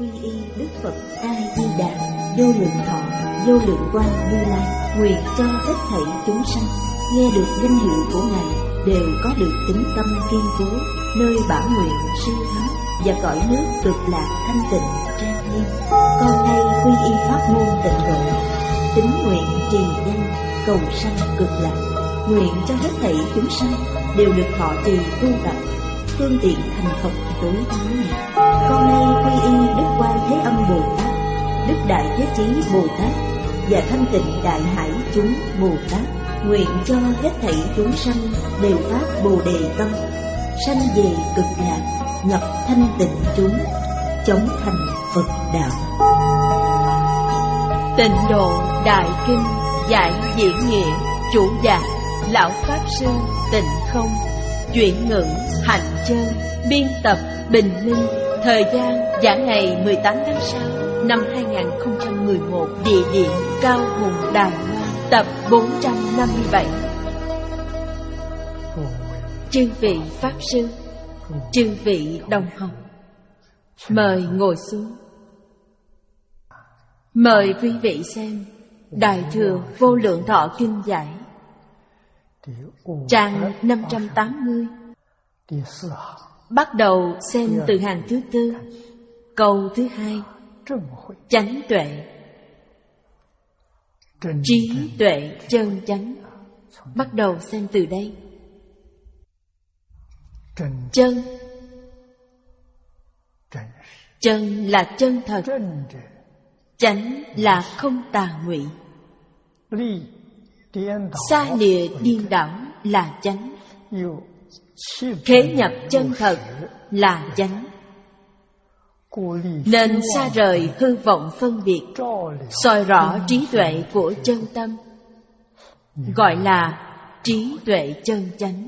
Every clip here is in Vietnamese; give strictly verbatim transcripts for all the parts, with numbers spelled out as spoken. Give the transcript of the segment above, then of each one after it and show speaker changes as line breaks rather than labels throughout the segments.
quy y Đức Phật A Di Đà, vô lượng thọ, vô lượng quang Như Lai, nguyện cho hết thảy chúng sanh nghe được danh hiệu của Ngài đều có được tín tâm kiên cố, nơi bảo nguyện siêu thắng và cõi nước cực lạc thanh tịnh trang nghiêm. Con nay quy y pháp môn tịnh độ, tín nguyện trì danh cầu sanh cực lạc, nguyện cho hết thảy chúng sanh đều được thọ trì tu tập phương tiện thành Phật tối thắng này. Con nay quy y Đức Quan Thế Âm Bồ Tát, Đức Đại Thế Chí Bồ Tát và Thanh Tịnh Đại Hải chúng Bồ Tát, nguyện cho hết thảy chúng sanh đều phát Bồ Đề tâm, sanh về cực lạc, nhập thanh tịnh chúng, chống thành Phật đạo.
Tịnh Độ Đại Kinh giải diễn nghĩa, chủ giảng Lão Pháp Sư Tịnh Không, chuyển ngữ Hạnh Chân, biên tập Bình Minh. Thời gian giảng ngày mười tám tháng sáu năm hai nghìn không trăm mười một, địa điểm Cao Hùng, Đài Loan, tập bốn trăm năm mươi bảy. Chư vị Pháp Sư, chư vị đồng học, mời ngồi xuống. Mời quý vị xem Đại Thừa Vô Lượng Thọ Kinh giải, trang năm trăm tám mươi. Bắt đầu xem từ hàng thứ tư, câu thứ hai. Chánh tuệ, trí tuệ chân chánh. Bắt đầu xem từ đây. Chân, chân là chân thật, chánh là không tà ngụy. Xa lìa điên đảo là chánh, khế nhập chân thật là chánh. Nên xa rời hư vọng phân biệt, soi rõ trí tuệ của chân tâm, gọi là trí tuệ chân chánh.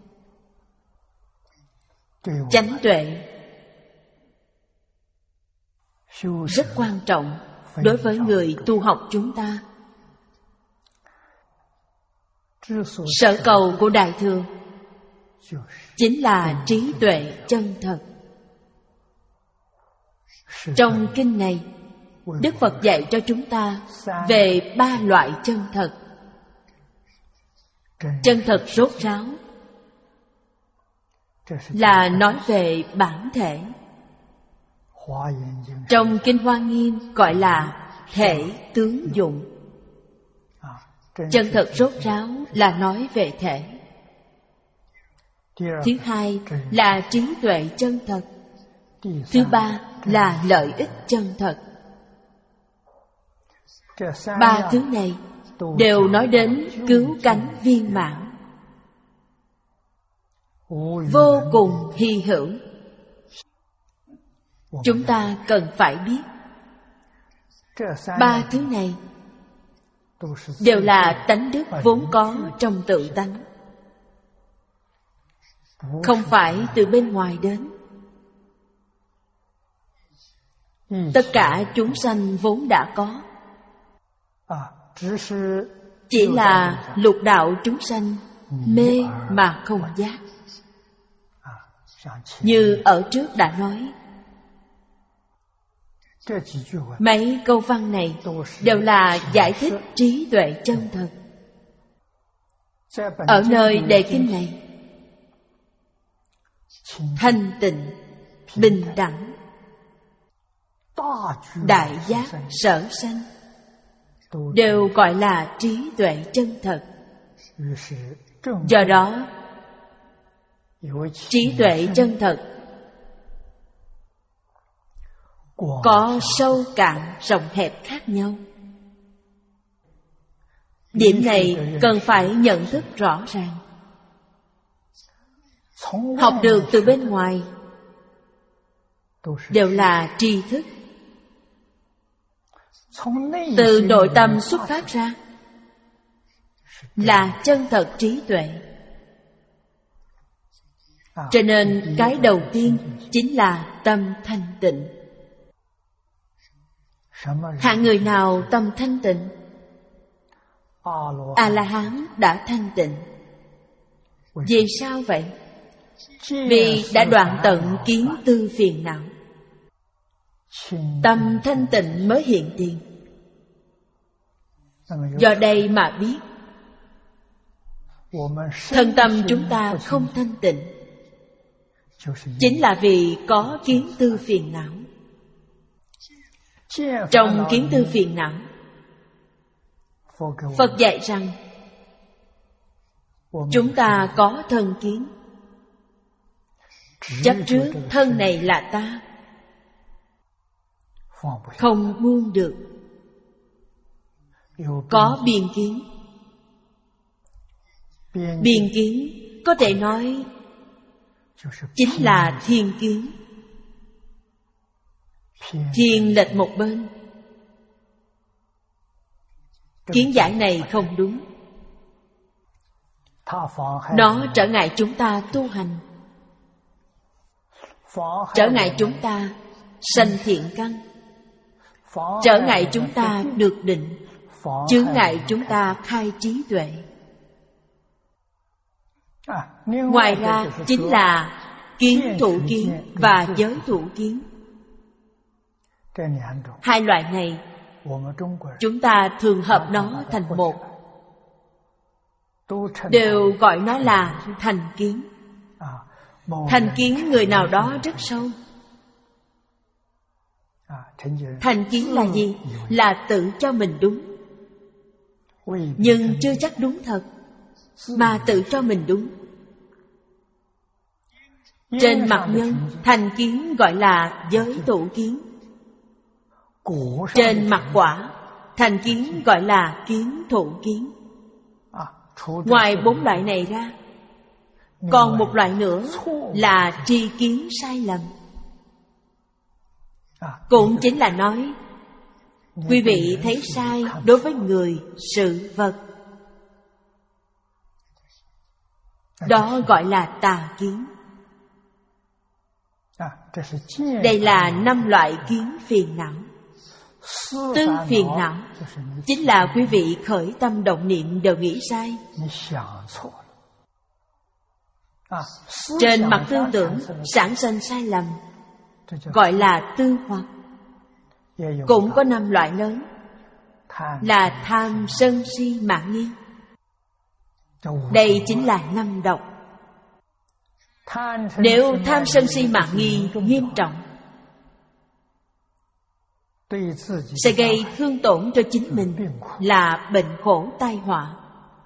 Chánh tuệ rất quan trọng đối với người tu học chúng ta. Sở cầu của Đại Thừa chính là trí tuệ chân thật. Trong kinh này, Đức Phật dạy cho chúng ta về ba loại chân thật. Chân thật rốt ráo là nói về bản thể. Trong Kinh Hoa Nghiêm gọi là thể tướng dụng. Chân thật rốt ráo là nói về thể. Thứ hai là trí tuệ chân thật. Thứ ba là lợi ích chân thật. Ba thứ này đều nói đến cứu cánh viên mãn, vô cùng hy hữu. Chúng ta cần phải biết ba thứ này đều là tánh đức vốn có trong tự tánh, không phải từ bên ngoài đến. Tất cả chúng sanh vốn đã có, chỉ là lục đạo chúng sanh mê mà không giác. Như ở trước đã nói, mấy câu văn này đều là giải thích trí tuệ chân thật. Ở nơi đề kinh này, thanh tịnh, bình đẳng, đại giác, sở sanh đều gọi là trí tuệ chân thật. Do đó, trí tuệ chân thật có sâu cạn rộng hẹp khác nhau. Điểm này cần phải nhận thức rõ ràng. Học được từ bên ngoài đều là tri thức, từ nội tâm xuất phát ra là chân thật trí tuệ. Cho nên cái đầu tiên chính là tâm thanh tịnh. Hạng người nào tâm thanh tịnh? A-la-hán đã thanh tịnh. Vì sao vậy? Vì đã đoạn tận kiến tư phiền não. tâm thanh tịnh mới hiện tiền. Do đây mà biết thân tâm chúng ta không thanh tịnh, chính là vì có kiến tư phiền não. Trong kiến tư phiền não, Phật dạy rằng chúng ta có thân kiến, chấp trước thân này là ta, không buông được. Có biên kiến. Biên kiến có thể nói chính là thiên kiến. Thiên lệch một bên, kiến giải này không đúng. Nó trở ngại chúng ta tu hành, trở ngại chúng ta sanh thiện căn, trở ngại chúng ta được định, chướng ngại chúng ta khai trí tuệ. Ngoài ra chính là kiến thủ kiến và giới thủ kiến. Hai loại này chúng ta thường hợp nó thành một, đều gọi nó là thành kiến. Thành kiến người nào đó rất sâu. Thành kiến là gì? Là tự cho mình đúng, nhưng chưa chắc đúng thật, mà tự cho mình đúng. Trên mặt nhân, thành kiến gọi là giới thủ kiến. Trên mặt quả, thành kiến gọi là kiến thủ kiến. Ngoài bốn loại này ra, còn một loại nữa là tri kiến sai lầm. Cũng chính là nói quý vị thấy sai đối với người, sự, vật. Đó gọi là tà kiến. Đây là năm loại kiến phiền não. Tư phiền não chính là quý vị khởi tâm động niệm đều nghĩ sai. Trên mặt tư tưởng sản sinh sai lầm, gọi là tư hoặc. Cũng có năm loại lớn, là tham, sân, si, mạn nghi. Đây chính là năm độc. Nếu tham, sân, si, mạn nghi nghiêm trọng, sẽ gây thương tổn cho chính mình, là bệnh khổ tai họa.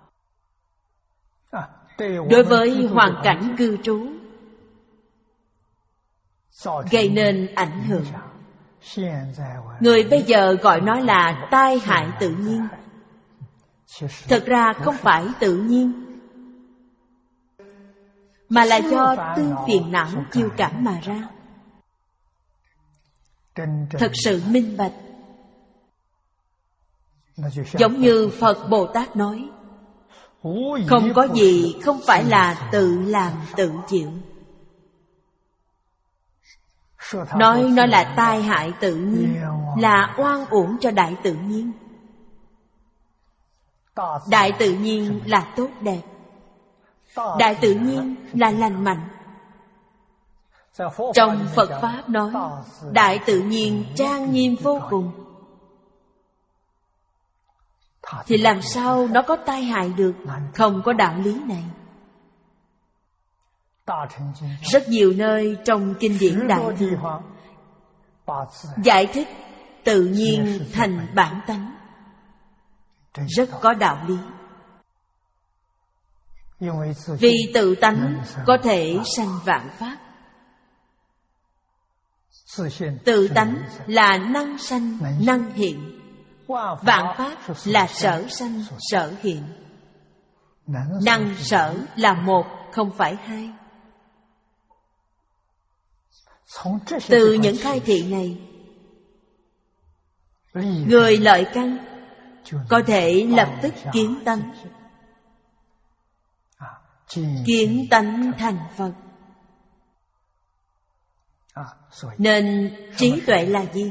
Đối với hoàn cảnh cư trú, gây nên ảnh hưởng. Người bây giờ gọi nó là tai hại tự nhiên. Thực ra không phải tự nhiên, mà là do tư phiền não chiêu cảm mà ra. Thật sự minh bạch, giống như Phật Bồ Tát nói, không có gì không phải là tự làm tự chịu. Nói nó là tai hại tự nhiên, là oan uổng cho đại tự nhiên. Đại tự nhiên là tốt đẹp, đại tự nhiên là lành mạnh. Trong Phật Pháp nói, đại tự nhiên trang nghiêm vô cùng, thì làm sao nó có tai hại được? Không có đạo lý này. Rất nhiều nơi trong kinh điển Đại Thừa giải thích tự nhiên thành bản tánh, rất có đạo lý. Vì tự tánh có thể sanh vạn pháp. Tự tánh là năng sanh, năng hiện. Vạn pháp là sở sanh, sở hiện. Năng sở là một, không phải hai. Từ những khai thị này, người lợi căn có thể lập tức kiến tánh. Kiến tánh thành Phật. Nên trí tuệ là gì?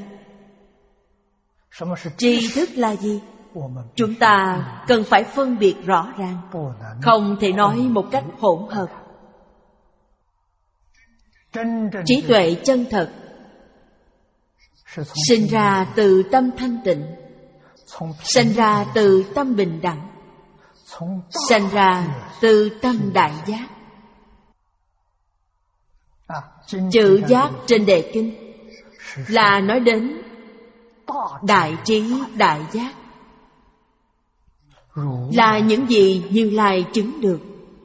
Tri thức là gì? Chúng ta cần phải phân biệt rõ ràng, không thể nói một cách hỗn hợp. Trí tuệ chân thật sinh ra từ tâm thanh tịnh, sinh ra từ tâm bình đẳng, sinh ra từ tâm đại giác. Chữ giác trên đề kinh là nói đến đại trí đại giác, là những gì Như Lai chứng được.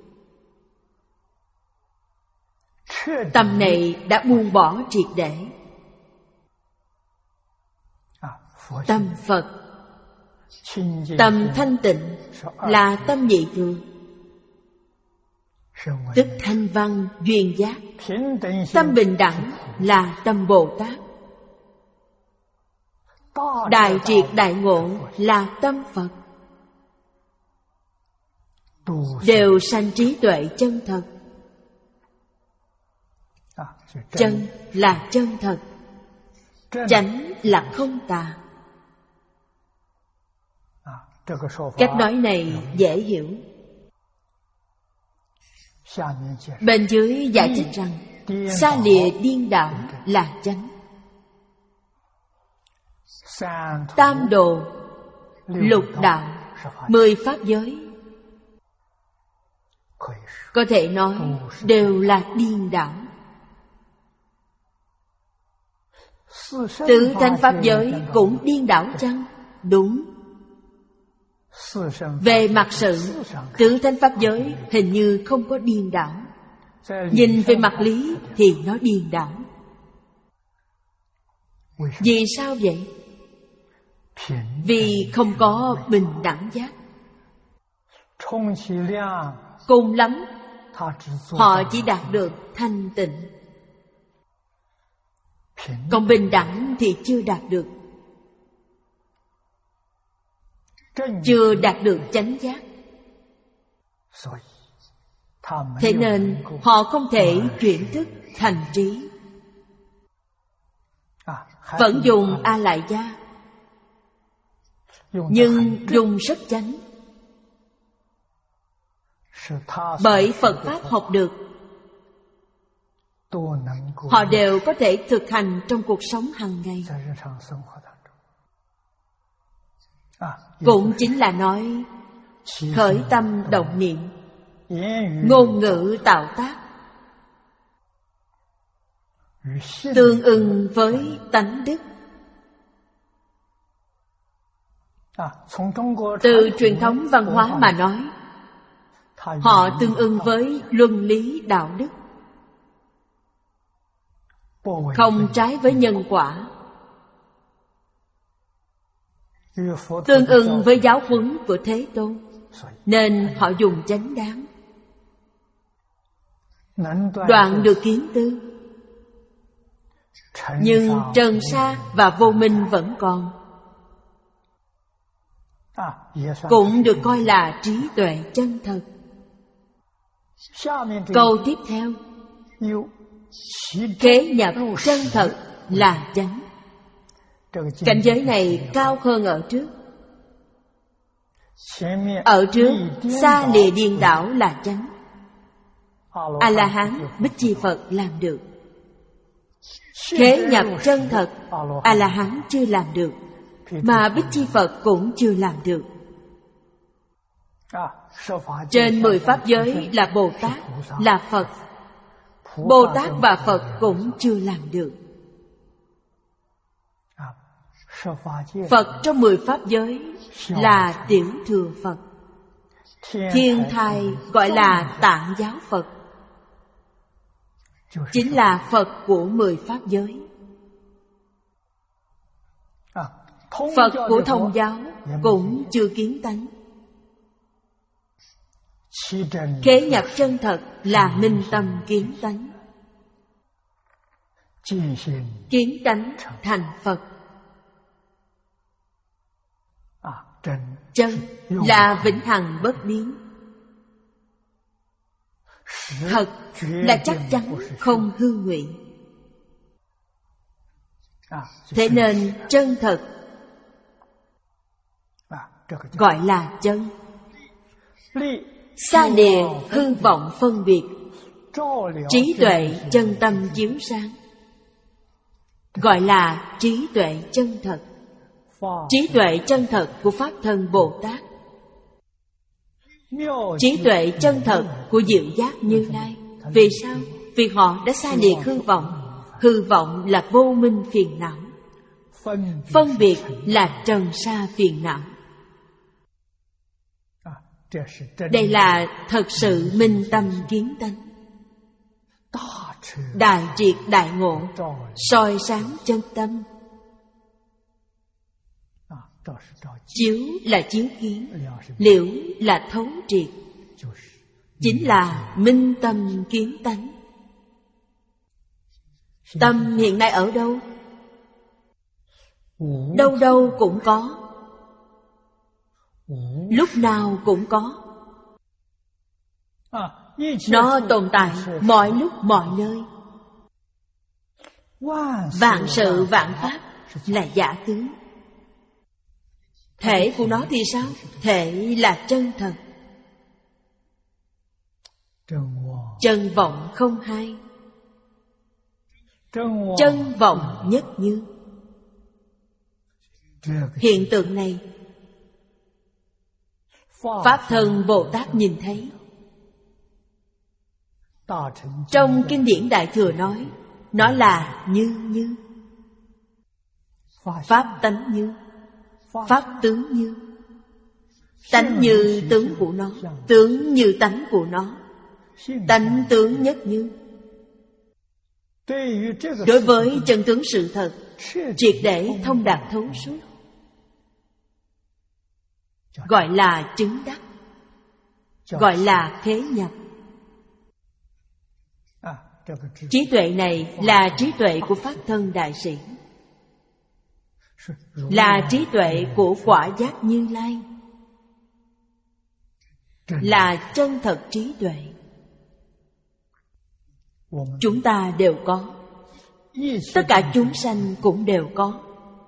Tâm này đã buông bỏ triệt để. Tâm Phật, tâm thanh tịnh là tâm nhị thường, tức thanh văn duyên giác. Tâm bình đẳng là tâm Bồ Tát. Đại triệt đại ngộ là tâm Phật. Đều sanh trí tuệ chân thật. Chân là chân thật, chánh là không tà. Cách nói này dễ hiểu. Bên dưới giải thích rằng xa lìa điên đảo là chánh. Tam đồ, lục đạo, mười pháp giới có thể nói đều là điên đảo. Tứ thanh pháp giới cũng điên đảo chăng? Đúng. Về mặt sự, tứ thanh pháp giới hình như không có điên đảo. Nhìn về mặt lý thì nó điên đảo. Vì sao vậy? Vì không có bình đẳng giác. Cùng lắm họ chỉ đạt được thanh tịnh, còn bình đẳng thì chưa đạt được, chưa đạt được chánh giác. Thế nên họ không thể chuyển thức thành trí, vẫn dùng A Lại Gia, nhưng dùng rất chánh. Bởi Phật Pháp học được, họ đều có thể thực hành trong cuộc sống hàng ngày. Cũng chính là nói khởi tâm động niệm, ngôn ngữ tạo tác, tương ưng với tánh đức. Từ truyền thống văn hóa mà nói, họ tương ưng với luân lý đạo đức, không trái với nhân quả, tương ưng với giáo huấn của Thế Tôn, nên họ dùng chánh đáng, đoạn được kiến tư. Nhưng trần sa và vô minh vẫn còn, cũng được coi là trí tuệ chân thật. Câu tiếp theo, khế nhập chân thật là chánh. Cảnh giới này cao hơn ở trước. Ở trước xa lìa điên đảo là chánh. A-la-hán, Bích Chi Phật làm được. Khế nhập chân thật, A-la-hán chưa làm được, mà Bích Chi Phật cũng chưa làm được. Trên mười pháp giới là Bồ Tát, là Phật. Bồ Tát và Phật cũng chưa làm được. Phật trong mười pháp giới là tiểu thừa Phật. Thiên thai gọi là Tạng giáo Phật, chính là Phật của mười pháp giới. Phật của Thông giáo cũng chưa kiến tánh. Khế nhập chân thật là minh tâm kiến tánh. Kiến tánh thành Phật. Chân là vĩnh hằng bất biến. Thật là chắc chắn không hư ngụy. Thế nên chân thật gọi là chân. Xa lìa hư vọng phân biệt, trí tuệ chân tâm chiếu sáng. gọi là trí tuệ chân thật. Trí tuệ chân thật của Pháp Thân Bồ Tát, trí tuệ chân thật của Diệu Giác Như Lai. Vì sao? Vì họ đã xa liệt hư vọng. Hư vọng là vô minh phiền não, phân biệt là trần sa phiền não. Đây là thật sự minh tâm kiến tánh, đại triệt đại ngộ, soi sáng chân tâm. Chiếu là chiếu kiến, liễu là thấu triệt, chính là minh tâm kiến tánh. Tâm hiện nay ở đâu? Đâu đâu cũng có, lúc nào cũng có. Nó tồn tại mọi lúc mọi nơi. Vạn sự vạn pháp là giả tướng. Thể của nó thì sao? Thể là chân thật, chân vọng không hai, chân vọng nhất như. Hiện tượng này Pháp Thân Bồ Tát nhìn thấy. Trong kinh điển Đại Thừa nói, nó là như như, pháp tánh như, pháp tướng như. Tánh như tướng của nó, tướng như tánh của nó, tánh tướng nhất như. Đối với chân tướng sự thật, triệt để thông đạt thấu suốt, gọi là chứng đắc, gọi là khế nhập. Trí tuệ này là trí tuệ của Pháp Thân Đại Sĩ, là trí tuệ của quả giác Như Lai, là chân thật trí tuệ. Chúng ta đều có, tất cả chúng sanh cũng đều có.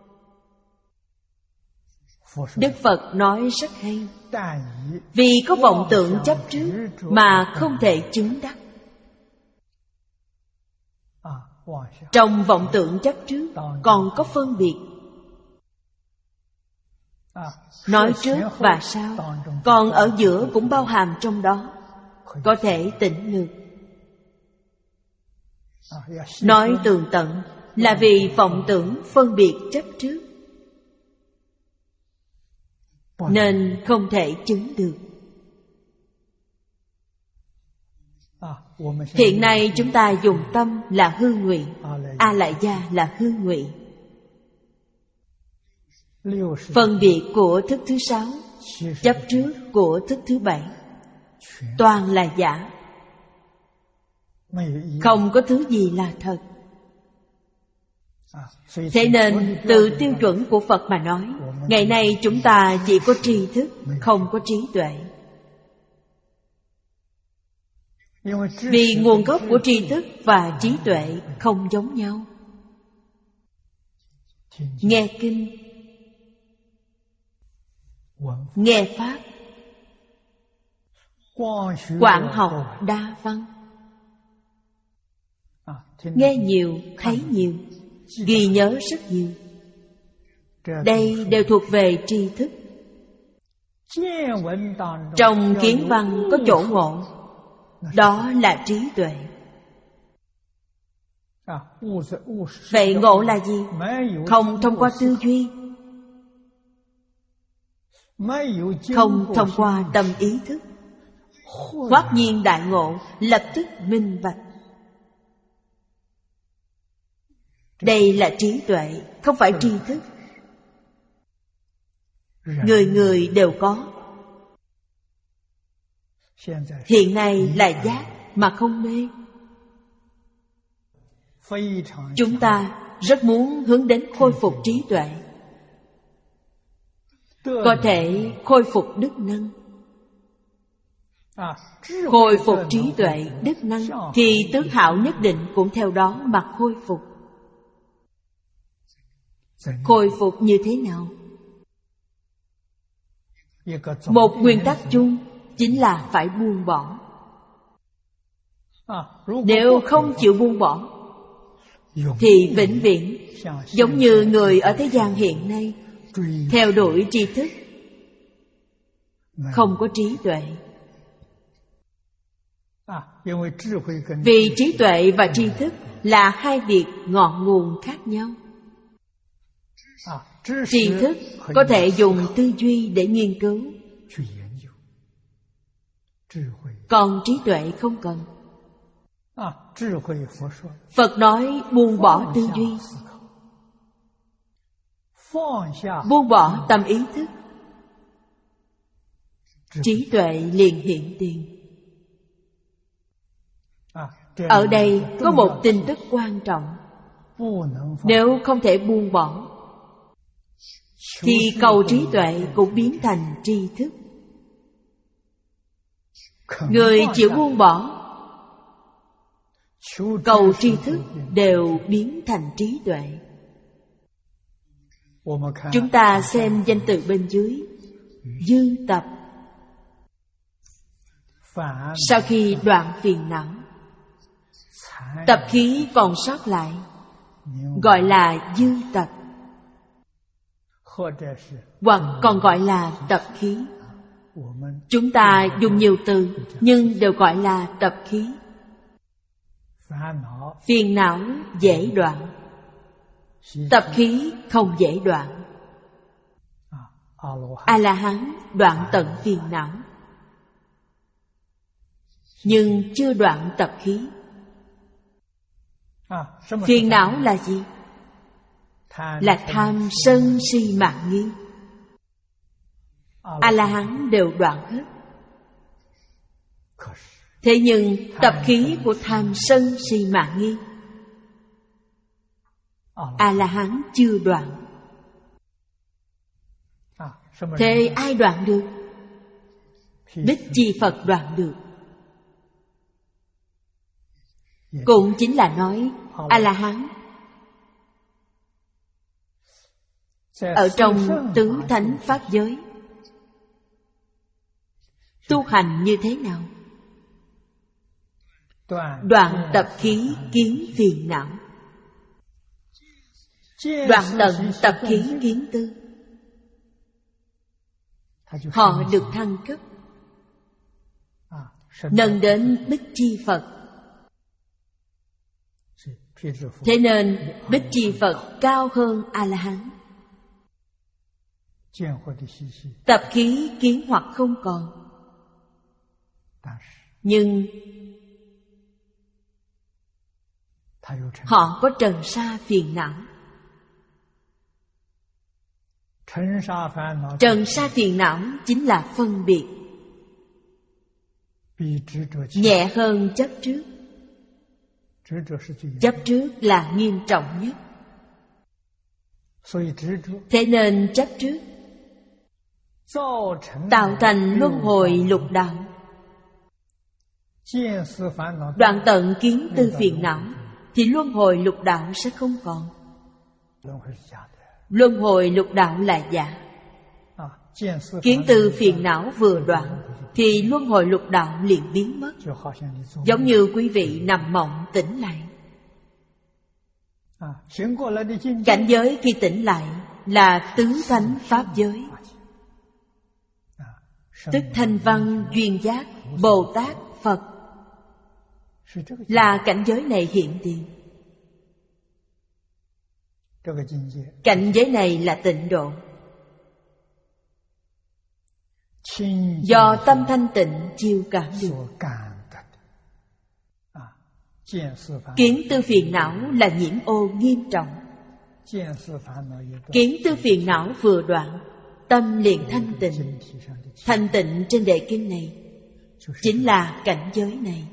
Đức Phật nói rất hay, vì có vọng tưởng chấp trước mà không thể chứng đắc. Trong vọng tưởng chấp trước còn có phân biệt, nói trước và sau, còn ở giữa cũng bao hàm trong đó, có thể tỉnh lược. Nói tường tận là vì vọng tưởng phân biệt chấp trước, nên không thể chứng được. Hiện nay chúng ta dùng tâm là hư ngụy, A Lại Gia là hư ngụy. Phân biệt của thức thứ sáu, chấp trước của thức thứ bảy, toàn là giả, không có thứ gì là thật. Thế nên từ tiêu chuẩn của Phật mà nói, ngày nay chúng ta chỉ có tri thức, không có trí tuệ. Vì nguồn gốc của tri thức và trí tuệ không giống nhau. Nghe kinh, nghe pháp, quảng học đa văn. Nghe nhiều, thấy nhiều, ghi nhớ rất nhiều. Đây đều thuộc về tri thức. Trong kiến văn có chỗ ngộ, đó là trí tuệ. Vậy ngộ là gì? Không thông qua tư duy, không thông qua tâm ý thức, hoát nhiên đại ngộ, lập tức minh bạch. Đây là trí tuệ, không phải tri thức. Người người đều có. Hiện nay là giác mà không mê. Chúng ta rất muốn hướng đến khôi phục trí tuệ, có thể khôi phục đức năng. Khôi phục trí tuệ, đức năng, thì tướng hảo nhất định cũng theo đó mà khôi phục. Khôi phục như thế nào? Một nguyên tắc chung chính là phải buông bỏ. Nếu không chịu buông bỏ, thì vĩnh viễn, giống như người ở thế gian hiện nay theo đuổi tri thức, không có trí tuệ. Vì trí tuệ và tri thức là hai việc ngọn nguồn khác nhau. Tri thức có thể dùng tư duy để nghiên cứu, còn trí tuệ không cần. Phật nói buông bỏ tư duy, buông bỏ tâm ý thức, trí tuệ liền hiện tiền. Ở đây có một tin tức quan trọng. Nếu không thể buông bỏ, thì cầu trí tuệ cũng biến thành tri thức. Người chịu buông bỏ, cầu tri thức đều biến thành trí tuệ. Chúng ta xem danh từ bên dưới, dư tập. Sau khi đoạn phiền não, tập khí còn sót lại, gọi là dư tập, hoặc còn gọi là tập khí. Chúng ta dùng nhiều từ nhưng đều gọi là tập khí. Phiền não dễ đoạn, tập khí không dễ đoạn. A-la-hán đoạn tận phiền não, nhưng chưa đoạn tập khí. Phiền não là gì? Là tham sân si mạn nghi. A-la-hán đều đoạn hết. Thế nhưng tập khí của tham sân si mạn nghi, A-la-hán chưa đoạn. Thế ai đoạn được? Bích Chi Phật đoạn được. Cũng chính là nói A-la-hán ở trong tứ thánh pháp giới tu hành như thế nào? Đoạn tập khí kiến phiền não, đoạn tận tập khí kiến tư. Họ được thăng cấp, nâng đến Bích Chi Phật. Thế nên Bích Chi Phật cao hơn A-la-hán. Tập khí kiến hoặc không còn, nhưng họ có trần sa phiền não. Trần sa phiền não chính là phân biệt, nhẹ hơn chấp trước. Chấp trước là nghiêm trọng nhất. Thế nên chấp trước tạo thành luân hồi lục đạo. Đoạn tận kiến tư phiền não thì luân hồi lục đạo sẽ không còn. Luân hồi lục đạo là giả. Kiến tư phiền não vừa đoạn thì luân hồi lục đạo liền biến mất. Giống như quý vị nằm mộng tỉnh lại. Cảnh giới khi tỉnh lại là tứ thánh pháp giới, tức Thanh Văn, Duyên Giác, Bồ Tát, Phật. Là cảnh giới này hiện tiền. Cảnh giới này là tịnh độ. Do tâm thanh tịnh chiêu cảm được. Kiến tư phiền não là nhiễm ô nghiêm trọng. Kiến tư phiền não vừa đoạn, tâm liền thanh tịnh. Thanh tịnh trên đề kinh này chính là cảnh giới này.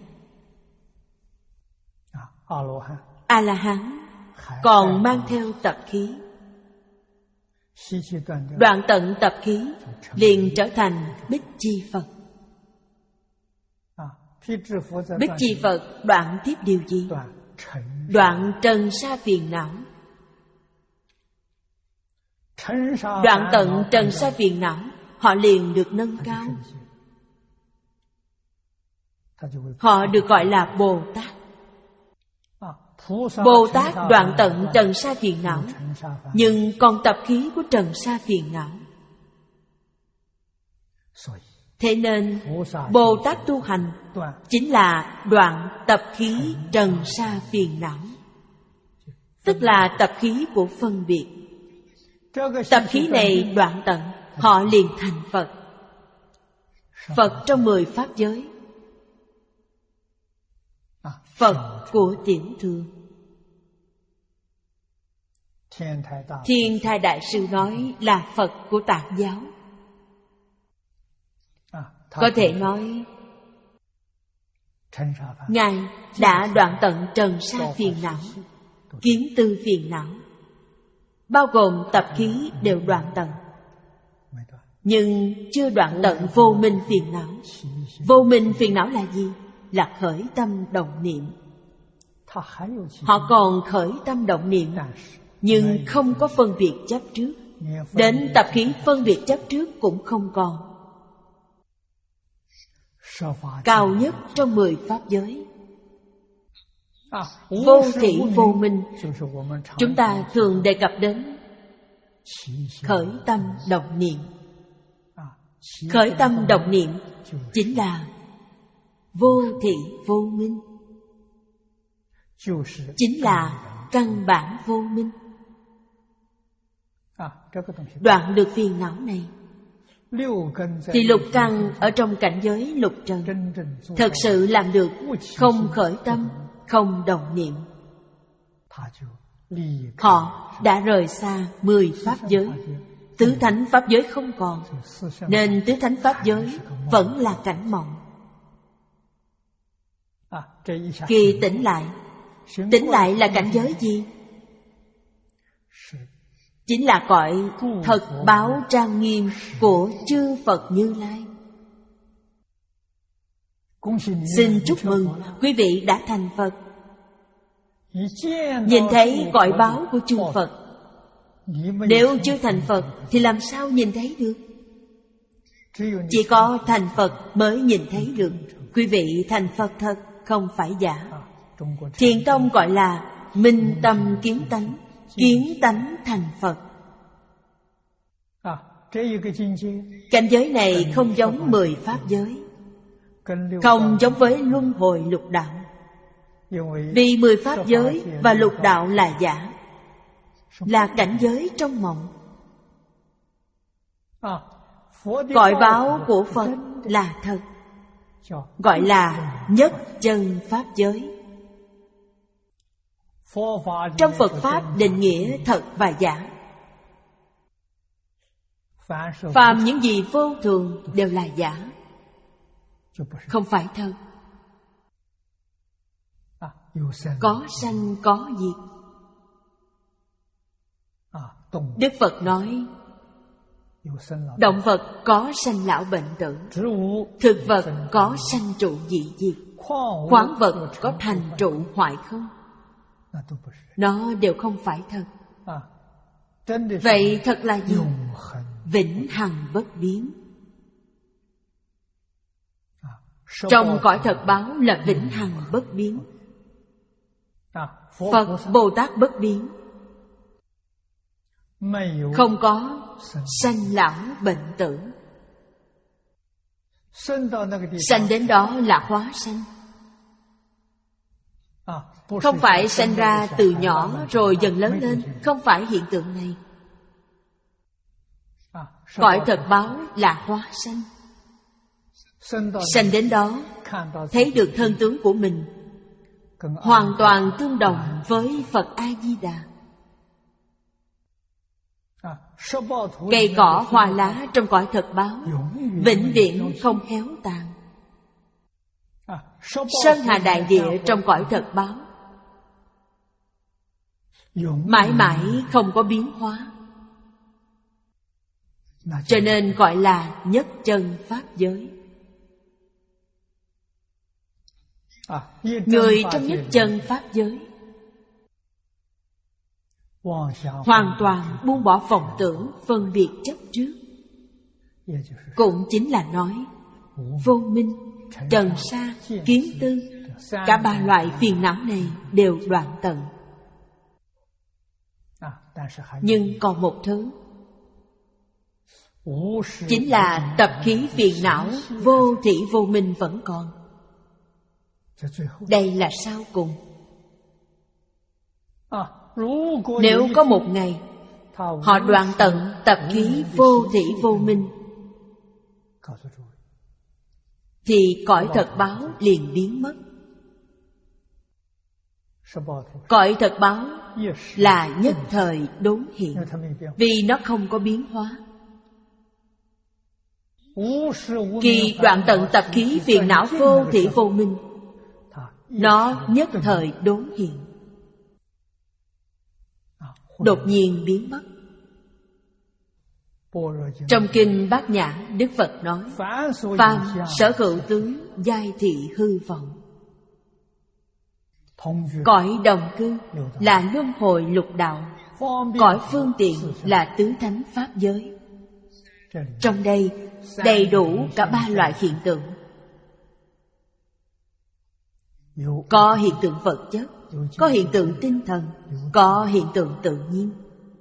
A-la-hán còn mang theo tập khí. Đoạn tận tập khí liền trở thành Bích Chi Phật. Bích Chi Phật đoạn tiếp điều gì? Đoạn trần sa phiền não. Đoạn tận trần sa phiền não, họ liền được nâng cao. Họ được gọi là Bồ Tát. Bồ Tát đoạn tận trần sa phiền não, nhưng còn tập khí của trần sa phiền não. Thế nên Bồ Tát tu hành chính là đoạn tập khí trần sa phiền não, tức là tập khí của phân biệt. Tập khí này đoạn tận, họ liền thành Phật. Phật trong mười pháp giới, Phật của tiểu thừa. Thiên Thai Đại Sư nói là Phật của Tạng giáo. Có thể nói Ngài đã đoạn tận trần sa phiền não, kiến tư phiền não, bao gồm tập khí đều đoạn tận, nhưng chưa đoạn tận vô minh phiền não. Vô minh phiền não là gì? Là khởi tâm động niệm. Họ còn khởi tâm động niệm, nhưng không có phân biệt chấp trước. Đến tập khí phân biệt chấp trước cũng không còn. Cao nhất trong mười pháp giới, vô thị vô minh, chúng ta thường đề cập đến khởi tâm động niệm. Khởi tâm động niệm chính là vô thị vô minh, chính là căn bản vô minh. Đoạn được phiền não này thì lục căn ở trong cảnh giới lục trần thật sự làm được không khởi tâm, không động niệm. Họ đã rời xa mười pháp giới, tứ thánh pháp giới không còn, nên tứ thánh pháp giới vẫn là cảnh mộng. Khi tỉnh lại, tỉnh lại là cảnh giới gì? Chính là cõi thật báo trang nghiêm của chư Phật Như Lai. Xin chúc mừng quý vị đã thành Phật. Nhìn thấy cõi báo của chư Phật. Nếu chưa thành Phật thì làm sao nhìn thấy được? Chỉ có thành Phật mới nhìn thấy được. Quý vị thành Phật thật, không phải giả. Thiền tông gọi là minh tâm kiến tánh, kiến tánh thành Phật. Cảnh giới này không giống mười pháp giới, không giống với luân hồi lục đạo. Vì mười pháp giới và lục đạo là giả, là cảnh giới trong mộng. Gọi báo của Phật là thật, gọi là nhất chân pháp giới. Trong Phật Pháp định nghĩa thật và giả. Phàm những gì vô thường đều là giả, không phải thật. Có sanh có diệt. Đức Phật nói động vật có sanh lão bệnh tử, thực vật có sanh trụ dị diệt, khoáng vật có thành trụ hoại không. Nó đều không phải thật. Vậy thật là gì? Vĩnh hằng bất biến. Trong cõi thật báo là vĩnh hằng bất biến. Phật Bồ Tát bất biến, không có sanh lão bệnh tử. Sanh đến đó là hóa sanh, không phải sanh ra từ nhỏ rồi dần lớn lên. Không phải hiện tượng này. Cõi thật báo là hóa sanh. Sanh đến đó thấy được thân tướng của mình hoàn toàn tương đồng với Phật A-di-đà. Cây cỏ hoa lá trong cõi thật báo vĩnh viễn không héo tàn. Sơn hà đại địa trong cõi thật báo mãi mãi không có biến hóa. Cho nên gọi là nhất chân pháp giới. Người trong nhất chân pháp giới hoàn toàn buông bỏ vọng tưởng phân biệt chấp trước. Cũng chính là nói vô minh, trần sa, kiến tư, cả ba loại phiền não này đều đoạn tận. Nhưng còn một thứ, chính là tập khí phiền não vô thỉ vô minh vẫn còn. Đây là sau cùng. Nếu có một ngày họ đoạn tận tập khí vô thỉ vô minh, thì cõi thật báo liền biến mất. Cõi thật báo là nhất thời đốn hiện, vì nó không có biến hóa. Khi đoạn tận tập khí phiền não vô thỉ vô minh, nó nhất thời đốn hiện, đột nhiên biến mất. Trong kinh Bát Nhã, Đức Phật nói: phàm sở hữu tướng, giai thị hư vọng. Cõi đồng cư là luân hồi lục đạo, cõi phương tiện là tứ thánh pháp giới. Trong đây đầy đủ cả ba loại hiện tượng. Có hiện tượng vật chất, có hiện tượng tinh thần, có hiện tượng tự nhiên.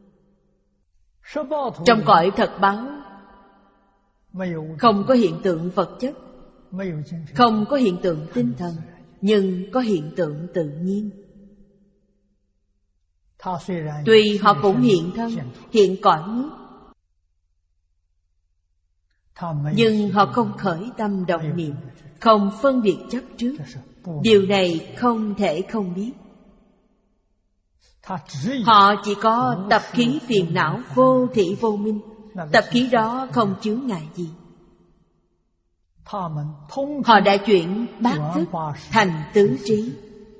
Trong cõi thật báo không có hiện tượng vật chất, không có hiện tượng tinh thần, nhưng có hiện tượng tự nhiên. Tuy họ cũng hiện thân, hiện cõi nước, nhưng họ không khởi tâm động niệm, không phân biệt chấp trước. Điều này không thể không biết. Họ chỉ có tập khí phiền não vô thỉ vô minh. Tập khí đó không chướng ngại gì. Họ đã chuyển bát thức thành tứ trí.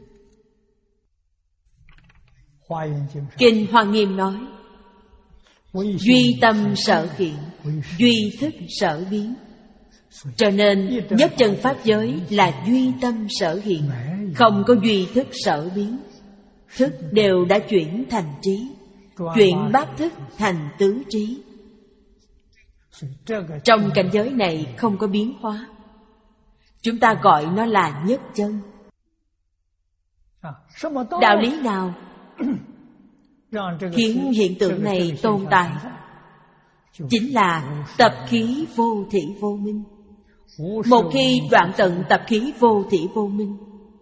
Kinh Hoa Nghiêm nói: duy tâm sở hiện, duy thức sở biến. Cho nên nhất chân pháp giới là duy tâm sở hiện, không có duy thức sở biến. Thức đều đã chuyển thành trí, chuyển bát thức thành tứ trí. Trong cảnh giới này không có biến hóa. Chúng ta gọi nó là nhất chân. Đạo lý nào khiến hiện tượng này tồn tại? Chính là tập khí vô thỉ vô minh. Một khi đoạn tận tập khí vô thỉ vô minh,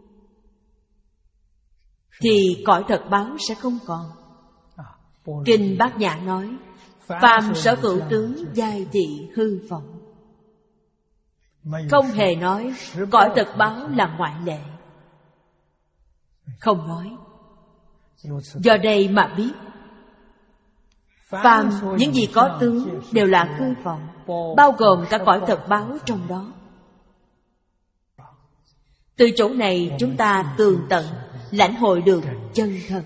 thì cõi thật báo sẽ không còn. Kinh Bát Nhã nói: phàm sở hữu tướng, giai thị hư vọng. Không hề nói cõi thật báo là ngoại lệ. Không nói. Do đây mà biết, phàm những gì có tướng đều là hư vọng, bao gồm cả cõi thật báo trong đó. Từ chỗ này chúng ta tường tận lãnh hội được chân thật.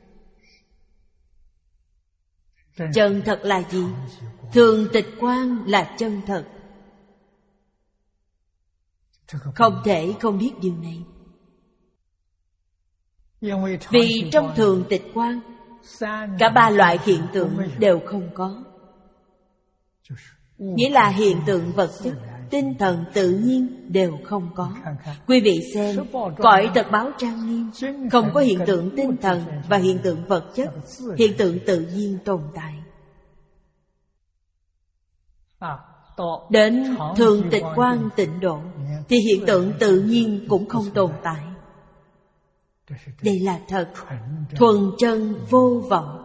Chân thật là gì? Thường tịch quang là chân thật. Không thể không biết điều này. Vì trong thường tịch quang, cả ba loại hiện tượng đều không có. Nghĩa là hiện tượng vật chất, tinh thần, tự nhiên đều không có. Quý vị xem, cõi thật báo trang nghiêm, không có hiện tượng tinh thần và hiện tượng vật chất, hiện tượng tự nhiên tồn tại. Đến thường tịch quang tịnh độ thì hiện tượng tự nhiên cũng không tồn tại. Đây là thật, thuần chân vô vọng.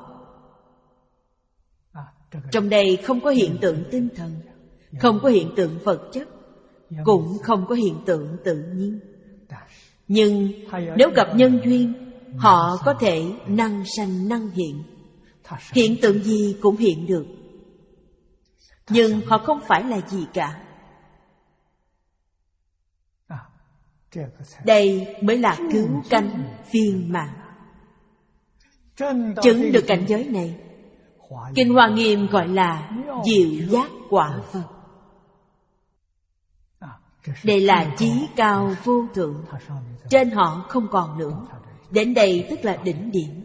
Trong đây không có hiện tượng tinh thần, không có hiện tượng vật chất, cũng không có hiện tượng tự nhiên. Nhưng nếu gặp nhân duyên, họ có thể năng sanh năng hiện. Hiện tượng gì cũng hiện được, nhưng họ không phải là gì cả. Đây mới là cứu cánh viên mãn. Chứng được cảnh giới này, Kinh Hoa Nghiêm gọi là diệu giác quả Phật. Đây là chí cao vô thượng, trên họ không còn nữa. Đến đây tức là đỉnh điểm.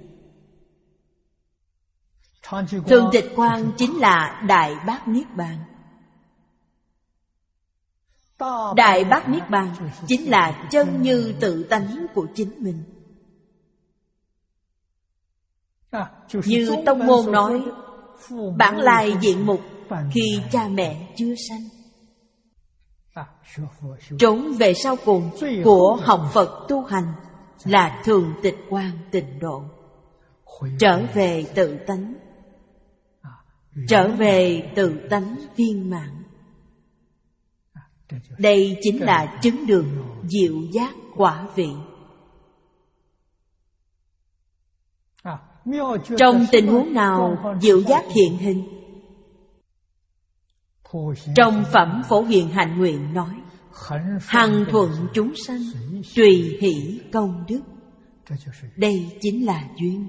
Thường tịch quang chính là Đại Bát Niết Bàn. Đại Bát Niết Bàn chính là chân như tự tánh của chính mình. Như tông môn nói, bản lai diện mục khi cha mẹ chưa sanh. Trốn về sau cùng của học Phật tu hành là thường tịch quan tịnh độ. Trở về tự tánh, trở về tự tánh viên mãn. Đây chính là chứng được diệu giác quả vị. Trong tình huống nào diệu giác hiện hình? Trong Phẩm Phổ Hiền Hạnh Nguyện nói, hằng thuận chúng sanh, tùy hỷ công đức. Đây chính là duyên.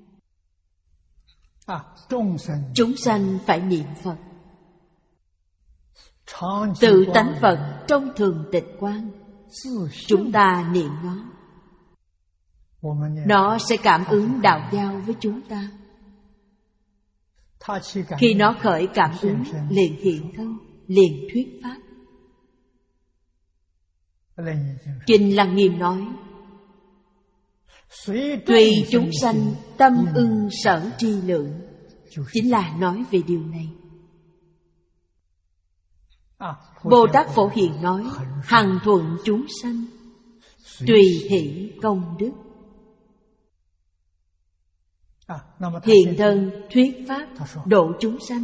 Chúng sanh phải niệm Phật. Tự tánh Phật trong thường tịch quan, chúng ta niệm nó, nó sẽ cảm ứng đạo giao với chúng ta. Khi nó khởi cảm ứng, liền hiện thân, liền thuyết pháp. Kinh Lăng Nghiêm nói, tùy chúng sanh tâm ưng sở tri lượng, chính là nói về điều này. Bồ Tát Phổ Hiền nói, hằng thuận chúng sanh, tùy hỷ công đức. Hiện thân thuyết pháp độ chúng sanh.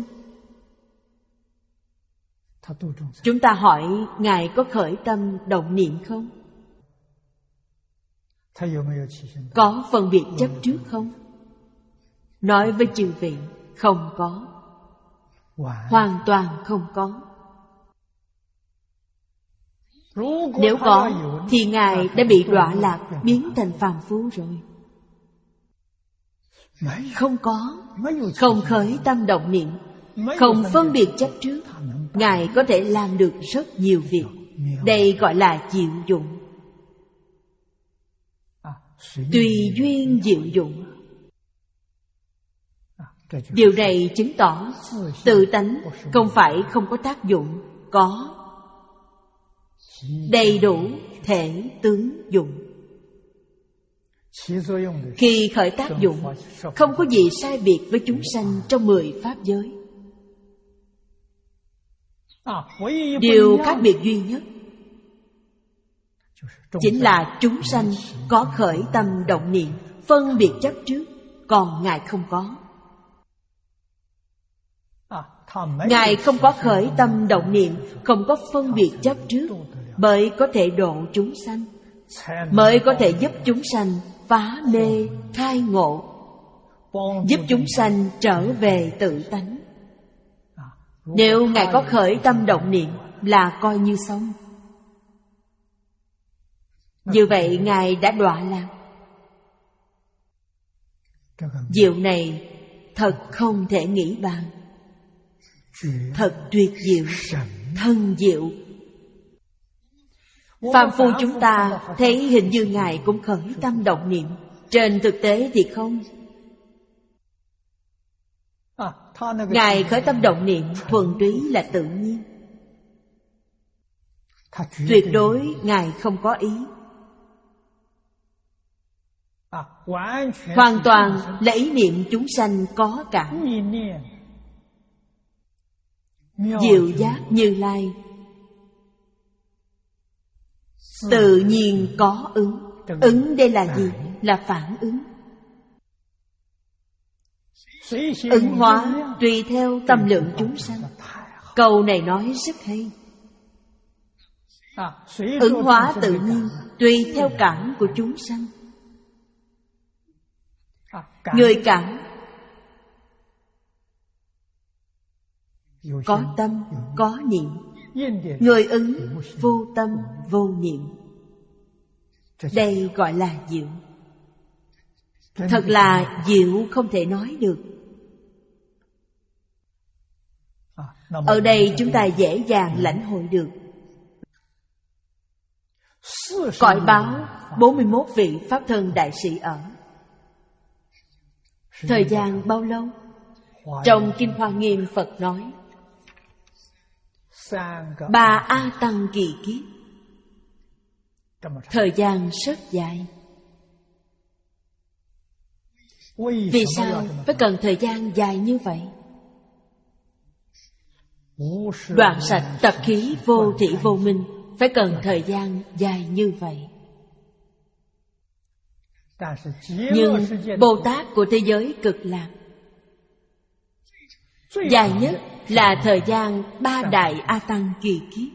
Chúng ta hỏi Ngài có khởi tâm động niệm không? Có phân biệt chấp trước không? Nói với chư vị, không có, hoàn toàn không có. Nếu có thì Ngài đã bị đọa lạc, biến thành phàm phu rồi. Không có, không khởi tâm động niệm, không phân biệt chấp trước, Ngài có thể làm được rất nhiều việc. Đây gọi là diệu dụng. Tùy duyên diệu dụng. Điều này chứng tỏ tự tánh không phải không có tác dụng, có đầy đủ thể tướng dụng. Khi khởi tác dụng, không có gì sai biệt với chúng sanh trong mười pháp giới. Điều khác biệt duy nhất chính là chúng sanh có khởi tâm động niệm, phân biệt chấp trước, còn Ngài không có. Ngài không có khởi tâm động niệm, không có phân biệt chấp trước, mới có thể độ chúng sanh, mới có thể giúp chúng sanh phá mê khai ngộ, giúp chúng sanh trở về tự tánh. Nếu Ngài có khởi tâm động niệm là coi như xong. Như vậy Ngài đã đọa lạc. Diệu này thật không thể nghĩ bàn, thật tuyệt diệu, thân diệu. Phàm phu chúng ta thấy hình như Ngài cũng khởi tâm động niệm, trên thực tế thì không. Ngài khởi tâm động niệm thuần túy là tự nhiên, tuyệt đối Ngài không có ý. Hoàn toàn là ý niệm chúng sanh có cảm. Diệu giác Như Lai tự nhiên có ứng. Ứng đây là gì? Là phản ứng. Ứng hóa tùy theo tâm lượng chúng sanh. Câu này nói rất hay. Ứng hóa tự nhiên tùy theo cảm của chúng sanh. Người cảm có tâm, có niệm. Người ứng vô tâm, vô niệm. Đây gọi là diệu. Thật là diệu không thể nói được. Ở đây chúng ta dễ dàng lãnh hội được. Cõi báo bốn mươi mốt vị Pháp Thân Đại Sĩ ở. Thời gian bao lâu? Trong Kinh Hoa Nghiêm Phật nói Ba A Tăng kỳ kiếp, thời gian rất dài. Vì sao phải cần thời gian dài như vậy? Đoạn sạch tập khí vô thị vô minh phải cần thời gian dài như vậy. Nhưng Bồ Tát của thế giới Cực Lạc dài nhất là thời gian ba đại A Tăng kỳ kiếp.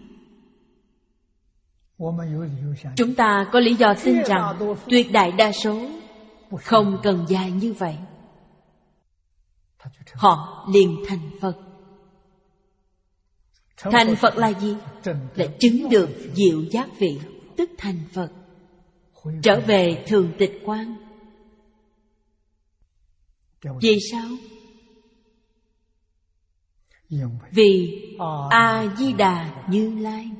Chúng ta có lý do tin rằng tuyệt đại đa số không cần dài như vậy. Họ liền thành Phật. Thành Phật là gì? Là chứng được diệu giác vị, tức thành Phật. Trở về thường tịch quan. Vì sao? Vì A-di-đà Như Lai.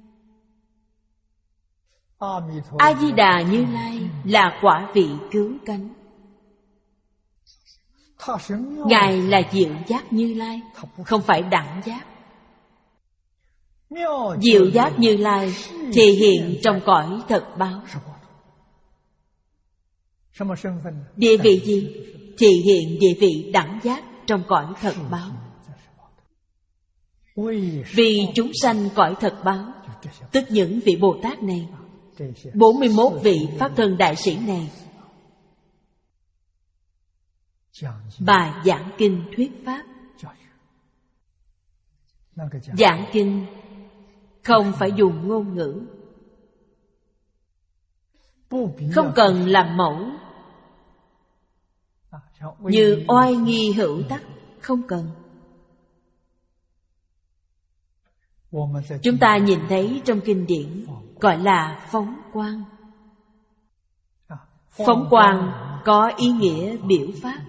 A-di-đà Như Lai là quả vị cứu cánh. Ngài là diệu giác Như Lai, không phải đẳng giác. Diệu giác Như Lai thể hiện trong cõi thật báo. Địa vị gì? Thể hiện địa vị đẳng giác trong cõi thật báo. Vì chúng sanh cõi thật báo, tức những vị Bồ Tát này, bốn mươi mốt vị Pháp Thân Đại Sĩ này, bà giảng kinh thuyết Pháp. Giảng kinh không phải dùng ngôn ngữ, không cần làm mẫu. Như oai nghi hữu tắc, không cần. Chúng ta nhìn thấy trong kinh điển gọi là phóng quang. Phóng quang có ý nghĩa biểu pháp.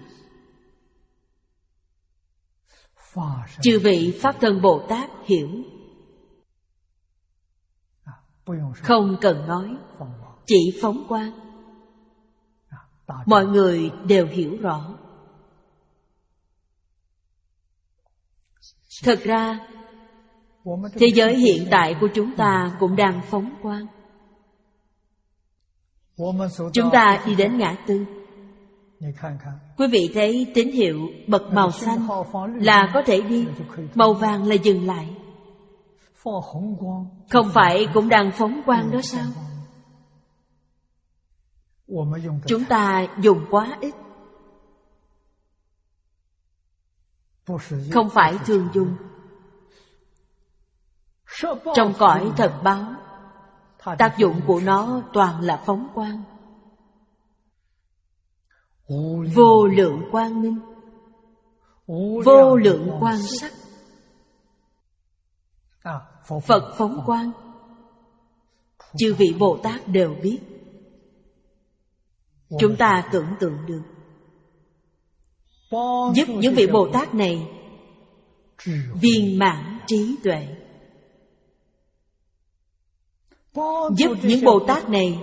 Chư vị Pháp Thân Bồ Tát hiểu, không cần nói, chỉ phóng quang, mọi người đều hiểu rõ. Thật ra thế giới hiện tại của chúng ta cũng đang phóng quang. Chúng ta đi đến ngã tư, quý vị thấy tín hiệu bật màu xanh là có thể đi, màu vàng là dừng lại. Không phải cũng đang phóng quang đó sao? Chúng ta dùng quá ít, không phải thường dùng. Trong cõi thật báo, tác dụng của nó toàn là phóng quang. Vô lượng quang minh, vô lượng quang sắc. Phật phóng quang, chư vị Bồ Tát đều biết. Chúng ta tưởng tượng được, giúp những vị Bồ Tát này viên mãn trí tuệ, giúp những Bồ Tát này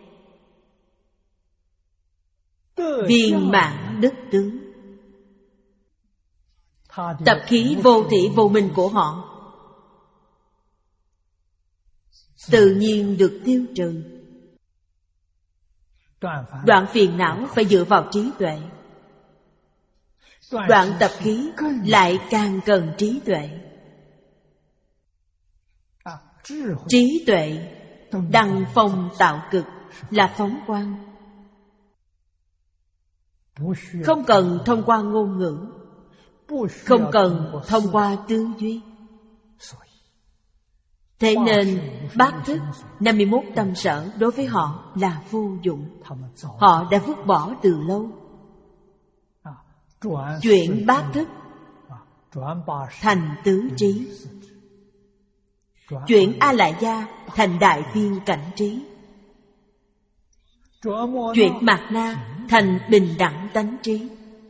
viên mãn đức tướng. Tập khí vô thị vô minh của họ tự nhiên được tiêu trừ. Đoạn phiền não phải dựa vào trí tuệ. Đoạn tập khí lại càng cần trí tuệ. Trí tuệ đăng phong tạo cực là phóng quang. Không cần thông qua ngôn ngữ, không cần thông qua tư duy. Thế nên bát thức, năm mươi mốt tâm sở đối với họ là vô dụng. Họ đã vứt bỏ từ lâu. Chuyển bát thức thành tứ trí, chuyển A Lại Gia thành đại viên cảnh trí, chuyển Mạt Na thành bình đẳng tánh trí,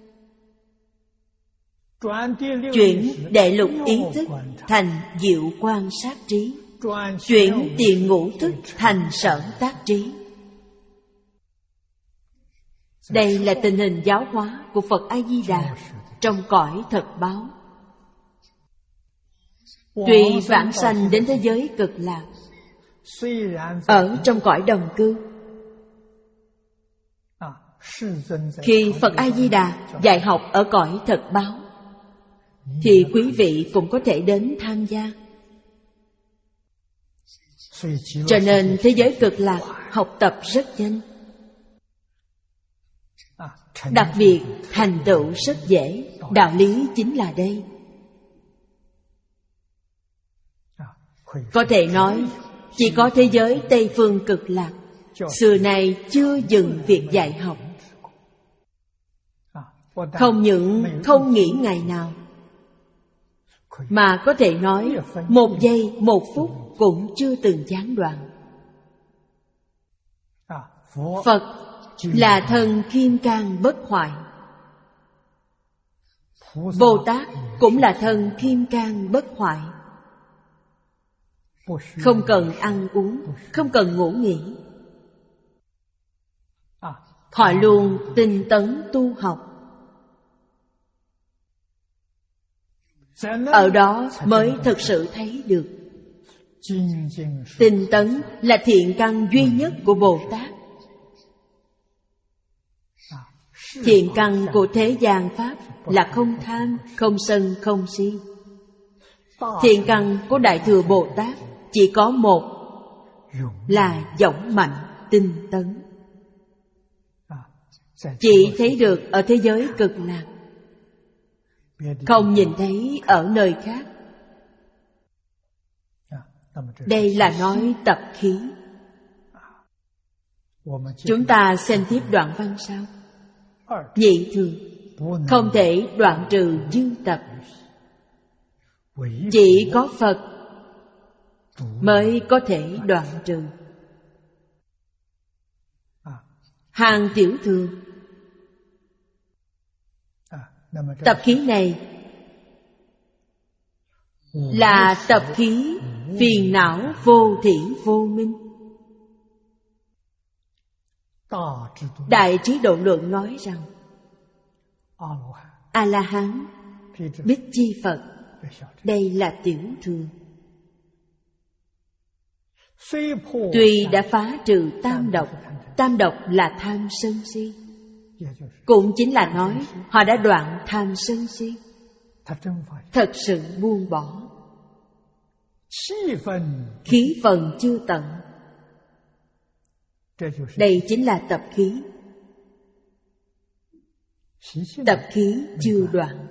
chuyển đệ lục ý thức thành diệu quan sát trí, chuyển tiền ngũ thức thành sở tác trí. Đây là tình hình giáo hóa của Phật A Di Đà trong cõi thật báo. tùy vãng sanh đến thế giới cực lạc. Ở trong cõi đồng cư, khi Phật A-di-đà dạy học ở cõi thật báo, thì quý vị cũng có thể đến tham gia. Cho nên thế giới cực lạc học tập rất nhanh, đặc biệt thành tựu rất dễ. Đạo lý chính là đây. Có thể nói chỉ có thế giới Tây Phương cực lạc xưa nay chưa dừng việc dạy học. Không những không nghỉ ngày nào, mà có thể nói một giây, một phút cũng chưa từng gián đoạn. Phật là thân kim cang bất hoại, Bồ Tát cũng là thân kim cang bất hoại. Không cần ăn uống, không cần ngủ nghỉ, họ luôn tinh tấn tu học. Ở đó mới thực sự thấy được tinh tấn là thiện căn duy nhất của Bồ Tát. Thiện căn của thế gian Pháp là không tham, không sân, không si. Thiện căn của Đại Thừa Bồ Tát chỉ có một, là dũng mạnh, tinh tấn. Chỉ thấy được ở thế giới cực lạc, không nhìn thấy ở nơi khác. Đây là nói tập khí. Chúng ta xem tiếp đoạn văn sau. Nhị thường, không thể đoạn trừ dư tập. Chỉ có Phật mới có thể đoạn trừ. Hàng tiểu thường, tập khí này là tập khí phiền não vô thỉ vô minh. Đại Trí Độ Luận nói rằng A-la-hán, Bích Chi Phật, đây là tiểu thường. Tuy đã phá trừ tam độc, tam độc là tham sân si, cũng chính là nói họ đã đoạn tham sân si, thật sự buông bỏ. Khí phần chưa tận, đây chính là tập khí. Tập khí chưa đoạn.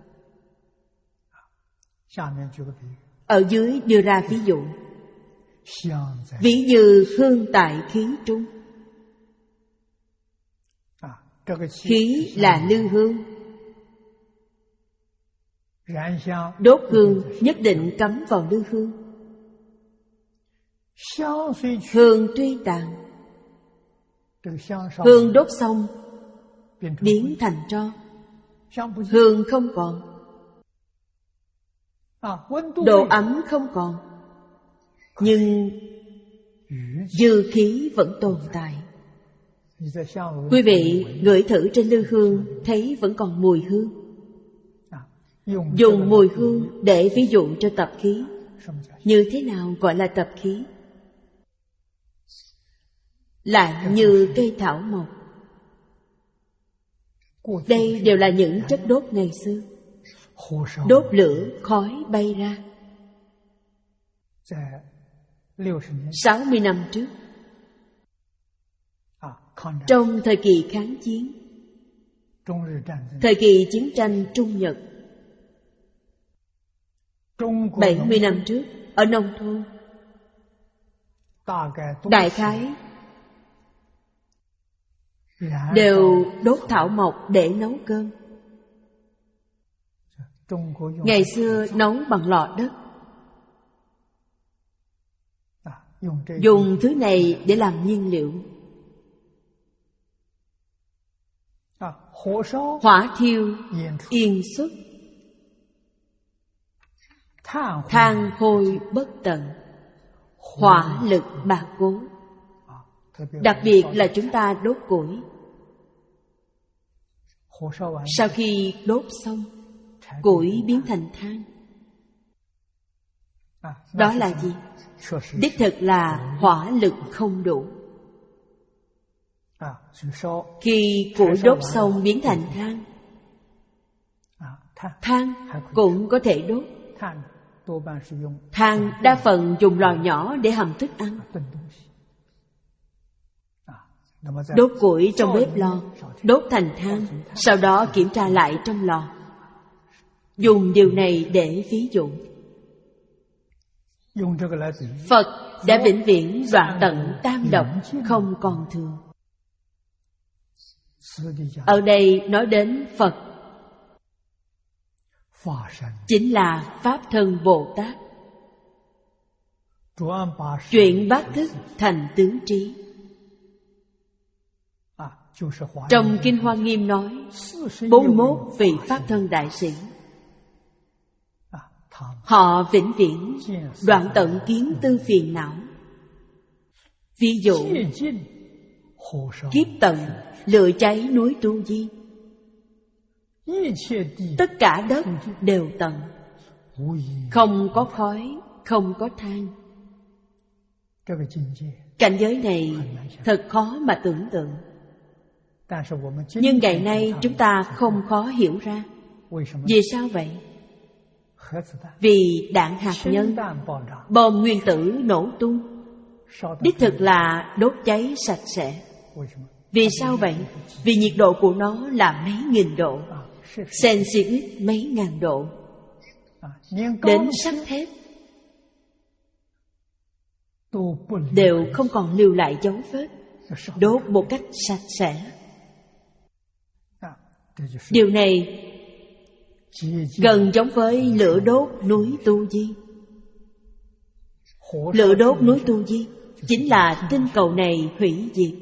Ở dưới đưa ra ví dụ, ví như hương tại khí trung. Khí là lư hương. Đốt hương nhất định cắm vào lư hương. Hương tuy tàn, hương đốt xong biến thành tro, hương không còn, độ ấm không còn, nhưng dư khí vẫn tồn tại. Quý vị ngửi thử trên lư hương, thấy vẫn còn mùi hương. Dùng mùi hương để ví dụ cho tập khí. Như thế nào gọi là tập khí? Lại như cây thảo mộc. Đây đều là những chất đốt ngày xưa. Đốt lửa, khói bay ra. Sáu mươi năm trước, trong thời kỳ kháng chiến, thời kỳ chiến tranh Trung Nhật, bảy mươi năm trước, ở nông thôn, đại khái đều đốt thảo mộc để nấu cơm. Ngày xưa nấu bằng lò đất, dùng thứ này để làm nhiên liệu. Hỏa thiêu, yên xuất, than hôi bất tận, hỏa lực bạc cố. Đặc biệt là chúng ta đốt củi. Sau khi đốt xong, củi biến thành than. Đó là gì? Đích thực là hỏa lực không đủ. Khi củi đốt xong biến thành than, than cũng có thể đốt. Than đa phần dùng lò nhỏ để hầm thức ăn. Đốt củi trong bếp lò, đốt thành than, sau đó kiểm tra lại trong lò. Dùng điều này để ví dụ. Phật đã vĩnh viễn đoạn tận tam độc, không còn thừa. Ở đây nói đến Phật chính là Pháp Thân Bồ Tát, chuyển bát thức thành tướng trí. Trong Kinh Hoa Nghiêm nói bốn mươi mốt vị Pháp Thân Đại Sĩ, họ vĩnh viễn đoạn tận kiến tư phiền não. Ví dụ, kiếp tận lửa cháy núi Tu Di, tất cả đất đều tận, không có khói, không có than. Cảnh giới này thật khó mà tưởng tượng. Nhưng ngày nay chúng ta không khó hiểu ra. Vì sao vậy? Vì đạn hạt nhân, bom nguyên tử nổ tung, đích thực là đốt cháy sạch sẽ. Vì sao vậy? Vì nhiệt độ của nó là mấy nghìn độ, Celsius mấy ngàn độ. Đến sắt thép đều không còn lưu lại dấu vết, đốt một cách sạch sẽ. Điều này gần giống với lửa đốt núi Tu Di. Lửa đốt núi Tu Di chính là tinh cầu này hủy diệt.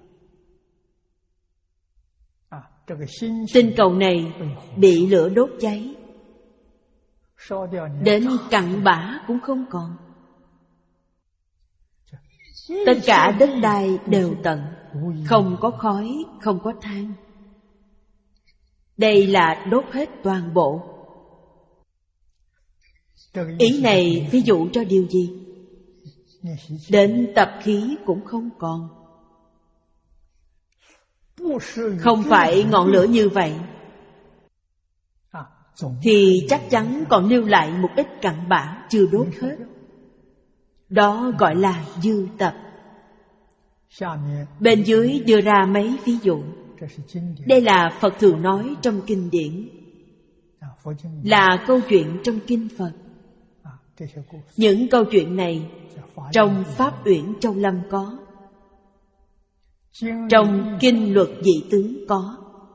Tinh cầu này bị lửa đốt cháy, đến cặn bã cũng không còn. Tất cả đất đai đều tận, không có khói, không có than. Đây là đốt hết toàn bộ. Ý này ví dụ cho điều gì? Đến tập khí cũng không còn. Không phải ngọn lửa như vậy thì chắc chắn còn lưu lại một ít cặn bã chưa đốt hết. Đó gọi là dư tập. Bên dưới đưa ra mấy ví dụ. Đây là Phật thường nói trong kinh điển, là câu chuyện trong kinh Phật. Những câu chuyện này trong Pháp Uyển Châu Lâm có, trong Kinh Luật Dị Tướng có.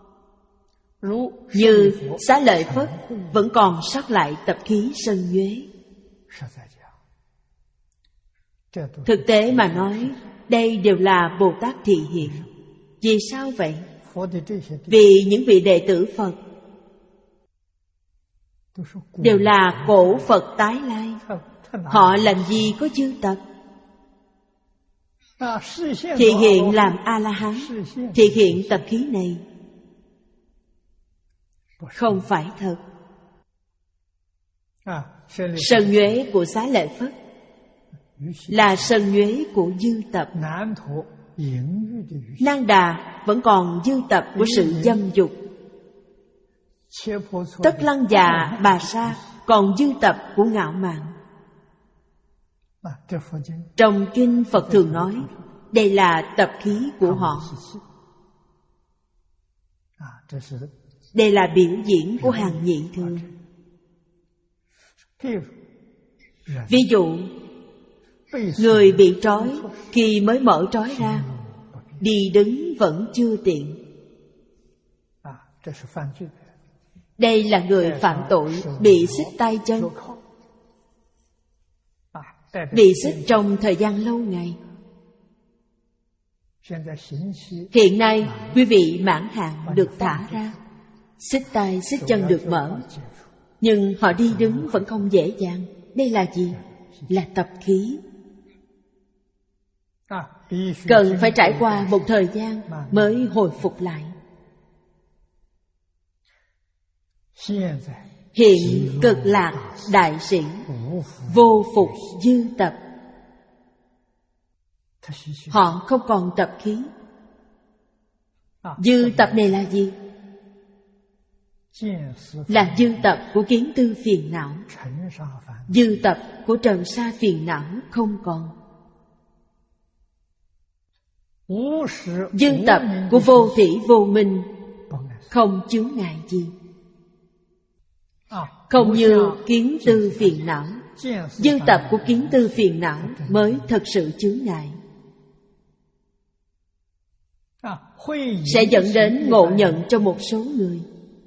Như Xá Lợi Phất vẫn còn sót lại tập khí sân nhuế. Thực tế mà nói, đây đều là Bồ Tát thị hiện. Vì sao vậy? Vì những vị đệ tử Phật đều là cổ Phật tái lai. Họ làm gì có dư tập? Thị hiện làm A-la-hán, thị hiện tập khí này không phải thật. Sân nhuế của Xá Lợi Phất là sân nhuế của dư tập. Nang Đà vẫn còn dư tập của sự dâm dục. Tất Lăng Già Bà Sa còn dư tập của ngạo mạn. Trong kinh Phật thường nói đây là tập khí của họ. Đây là biểu diễn của hàng nhị thường. Ví dụ, người bị trói, khi mới mở trói ra, đi đứng vẫn chưa tiện. Đây là người phạm tội, bị xích tay chân, bị xích trong thời gian lâu ngày. Hiện nay, quý vị mãn hạn được thả ra, xích tay, xích chân được mở, nhưng họ đi đứng vẫn không dễ dàng. Đây là gì? Là tập khí. Cần phải trải qua một thời gian mới hồi phục lại. Hiện Cực Lạc Đại Sĩ vô phục dư tập. Họ không còn tập khí. Dư tập này là gì? Là dư tập của kiến tư phiền não. Dư tập của trần sa phiền não không còn. Dư tập của vô thỉ vô minh không chướng ngại gì. Không như kiến tư phiền não. Dư tập của kiến tư phiền não mới thật sự chướng ngại, sẽ dẫn đến ngộ nhận cho một số người,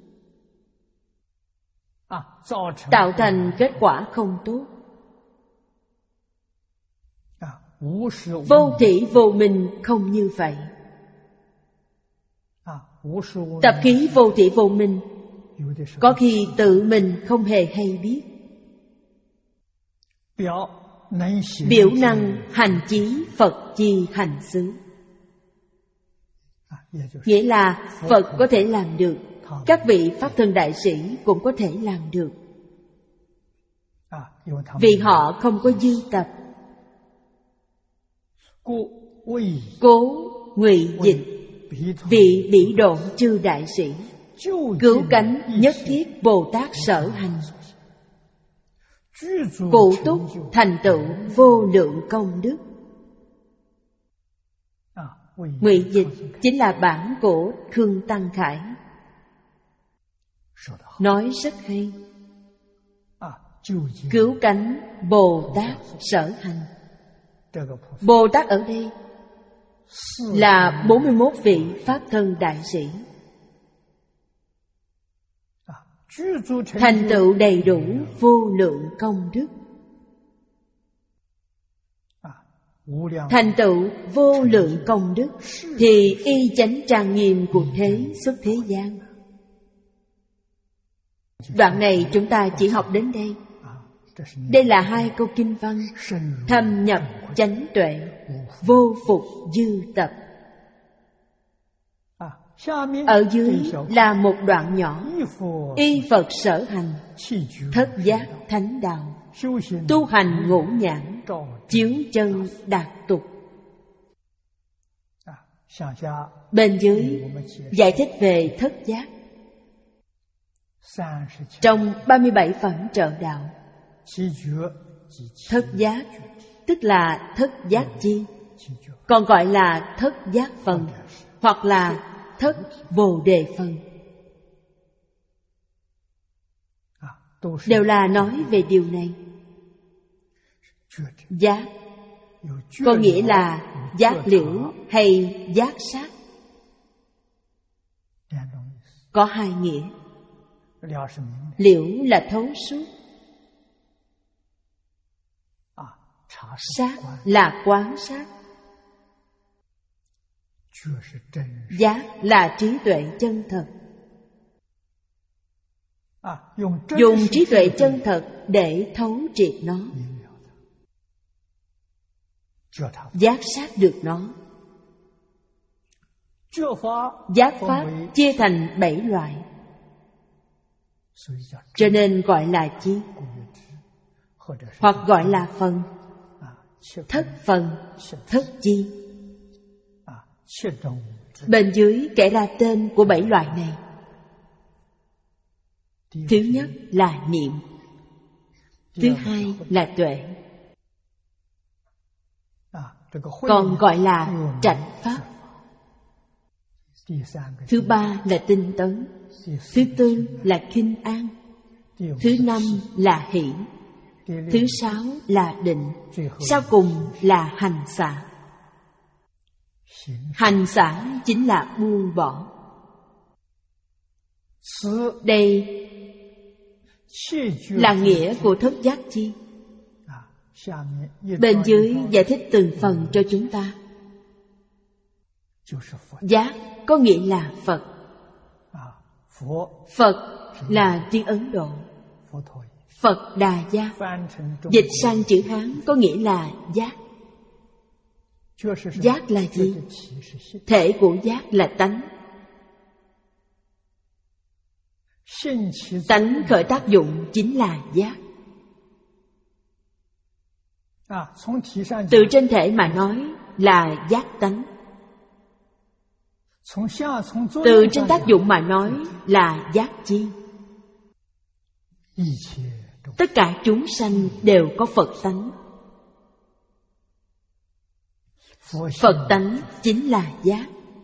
tạo thành kết quả không tốt. Vô thỉ vô minh không như vậy. Tập khí vô thỉ vô minh có khi tự mình không hề hay biết. Biểu năng hành chí Phật chi hành xứ. Nghĩa là Phật có thể làm được, các vị Pháp Thân Đại Sĩ cũng có thể làm được. Vì họ không có dư tập. Cố ngụy dịch vị bỉ độn chư đại sĩ, cứu cánh nhất thiết Bồ Tát sở hành, cụ túc thành tựu vô lượng công đức. Ngụy dịch chính là bản của Khương Tăng Khải. Nói rất hay. Cứu cánh Bồ Tát sở hành. Bồ Tát ở đây là bốn mươi mốt vị Pháp Thân Đại Sĩ, thành tựu đầy đủ vô lượng công đức. Thành tựu vô lượng công đức thì y chánh trang nghiêm của thế xuất thế gian. Đoạn này chúng ta chỉ học đến đây. Đây là hai câu kinh văn thâm nhập chánh tuệ, vô phục dư tập. Ở dưới là một đoạn nhỏ. Y Phật sở hành, thất giác thánh đạo, tu hành ngũ nhãn, chiếu chân đạt tục. Bên dưới giải thích về thất giác. Trong ba mươi bảy phẩm trợ đạo, thất giác tức là thất giác chi, còn gọi là thất giác phần hoặc là thất bồ đề phần, đều là nói về điều này. Giác có nghĩa là giác liễu hay giác sát, có hai nghĩa. Liễu là thấu suốt, sát là quán sát. Giác là trí tuệ chân thật. Dùng trí tuệ chân thật để thấu triệt nó, giác sát được nó. Giác pháp chia thành bảy loại, cho nên gọi là chi, hoặc gọi là phần. Thất phần, thất chi. Bên dưới kể ra tên của bảy loại này. Thứ nhất là niệm, thứ hai là tuệ, còn gọi là trạch pháp. Thứ ba là tinh tấn, thứ tư là khinh an, thứ năm là hỷ, thứ sáu là định, sau cùng là hành xả. Hành xả chính là buông bỏ. Đây là nghĩa của thất giác chi. Bên dưới giải thích từng phần cho chúng ta. Giác có nghĩa là Phật. Phật là tiếng Ấn Độ, Phật Đà Gia. Dịch sang chữ Hán có nghĩa là giác. Giác là gì? Thể của giác là tánh. Tánh khởi tác dụng chính là giác. Từ trên thể mà nói là giác tánh. Từ trên tác dụng mà nói là giác chi. Tất cả chúng sanh đều có Phật tánh. Phật tánh chính là giác.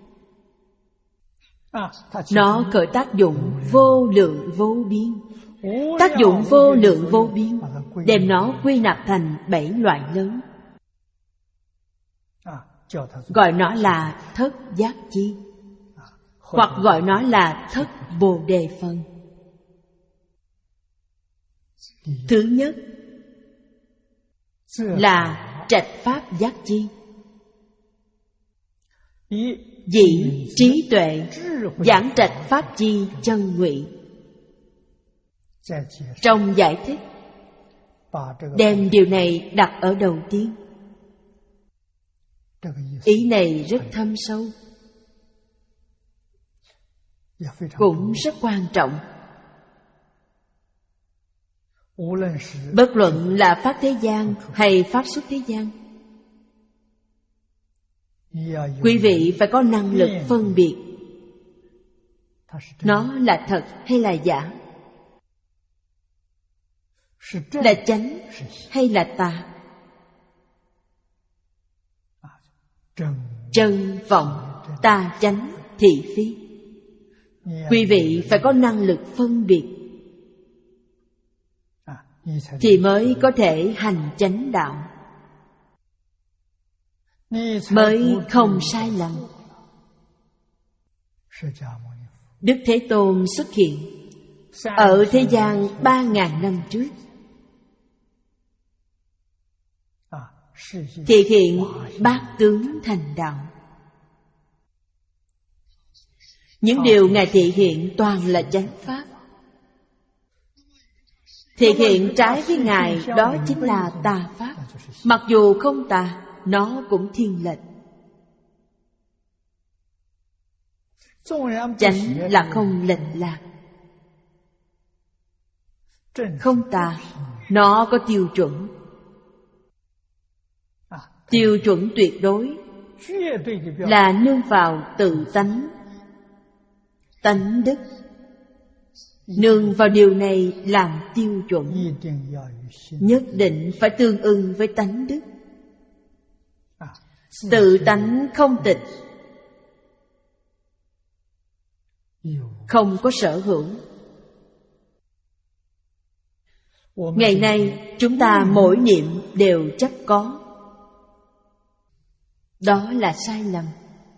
Nó khởi tác dụng vô lượng vô biên. Tác dụng vô lượng vô biên, đem nó quy nạp thành bảy loại lớn, gọi nó là thất giác chi, hoặc gọi nó là thất bồ đề phân. Thứ nhất là trạch pháp giác chi. Dĩ trí tuệ giảng trạch pháp chi chân ngụy. Trong giải thích, đem điều này đặt ở đầu tiên. Ý này rất thâm sâu, cũng rất quan trọng. Bất luận là pháp thế gian hay pháp xuất thế gian, quý vị phải có năng lực phân biệt nó là thật hay là giả, là chánh hay là tà, chân vọng, tà chánh, thị phi. Quý vị phải có năng lực phân biệt, thì mới có thể hành chánh đạo, mới không sai lầm. Đức Thế Tôn xuất hiện ở thế gian ba ngàn năm trước, thị hiện bát tướng thành đạo. Những điều Ngài thị hiện toàn là chánh pháp. Thị hiện trái với Ngài, đó chính là tà pháp. Mặc dù không tà, nó cũng thiên lệch. Chánh là không lệch lạc, không tà, nó có tiêu chuẩn. Tiêu chuẩn tuyệt đối là nương vào tự tánh, tánh đức. Nương vào điều này làm tiêu chuẩn, nhất định phải tương ưng với tánh đức. Tự tánh không tịch, không có sở hữu. Ngày nay chúng ta mỗi niệm đều chấp có, đó là sai lầm.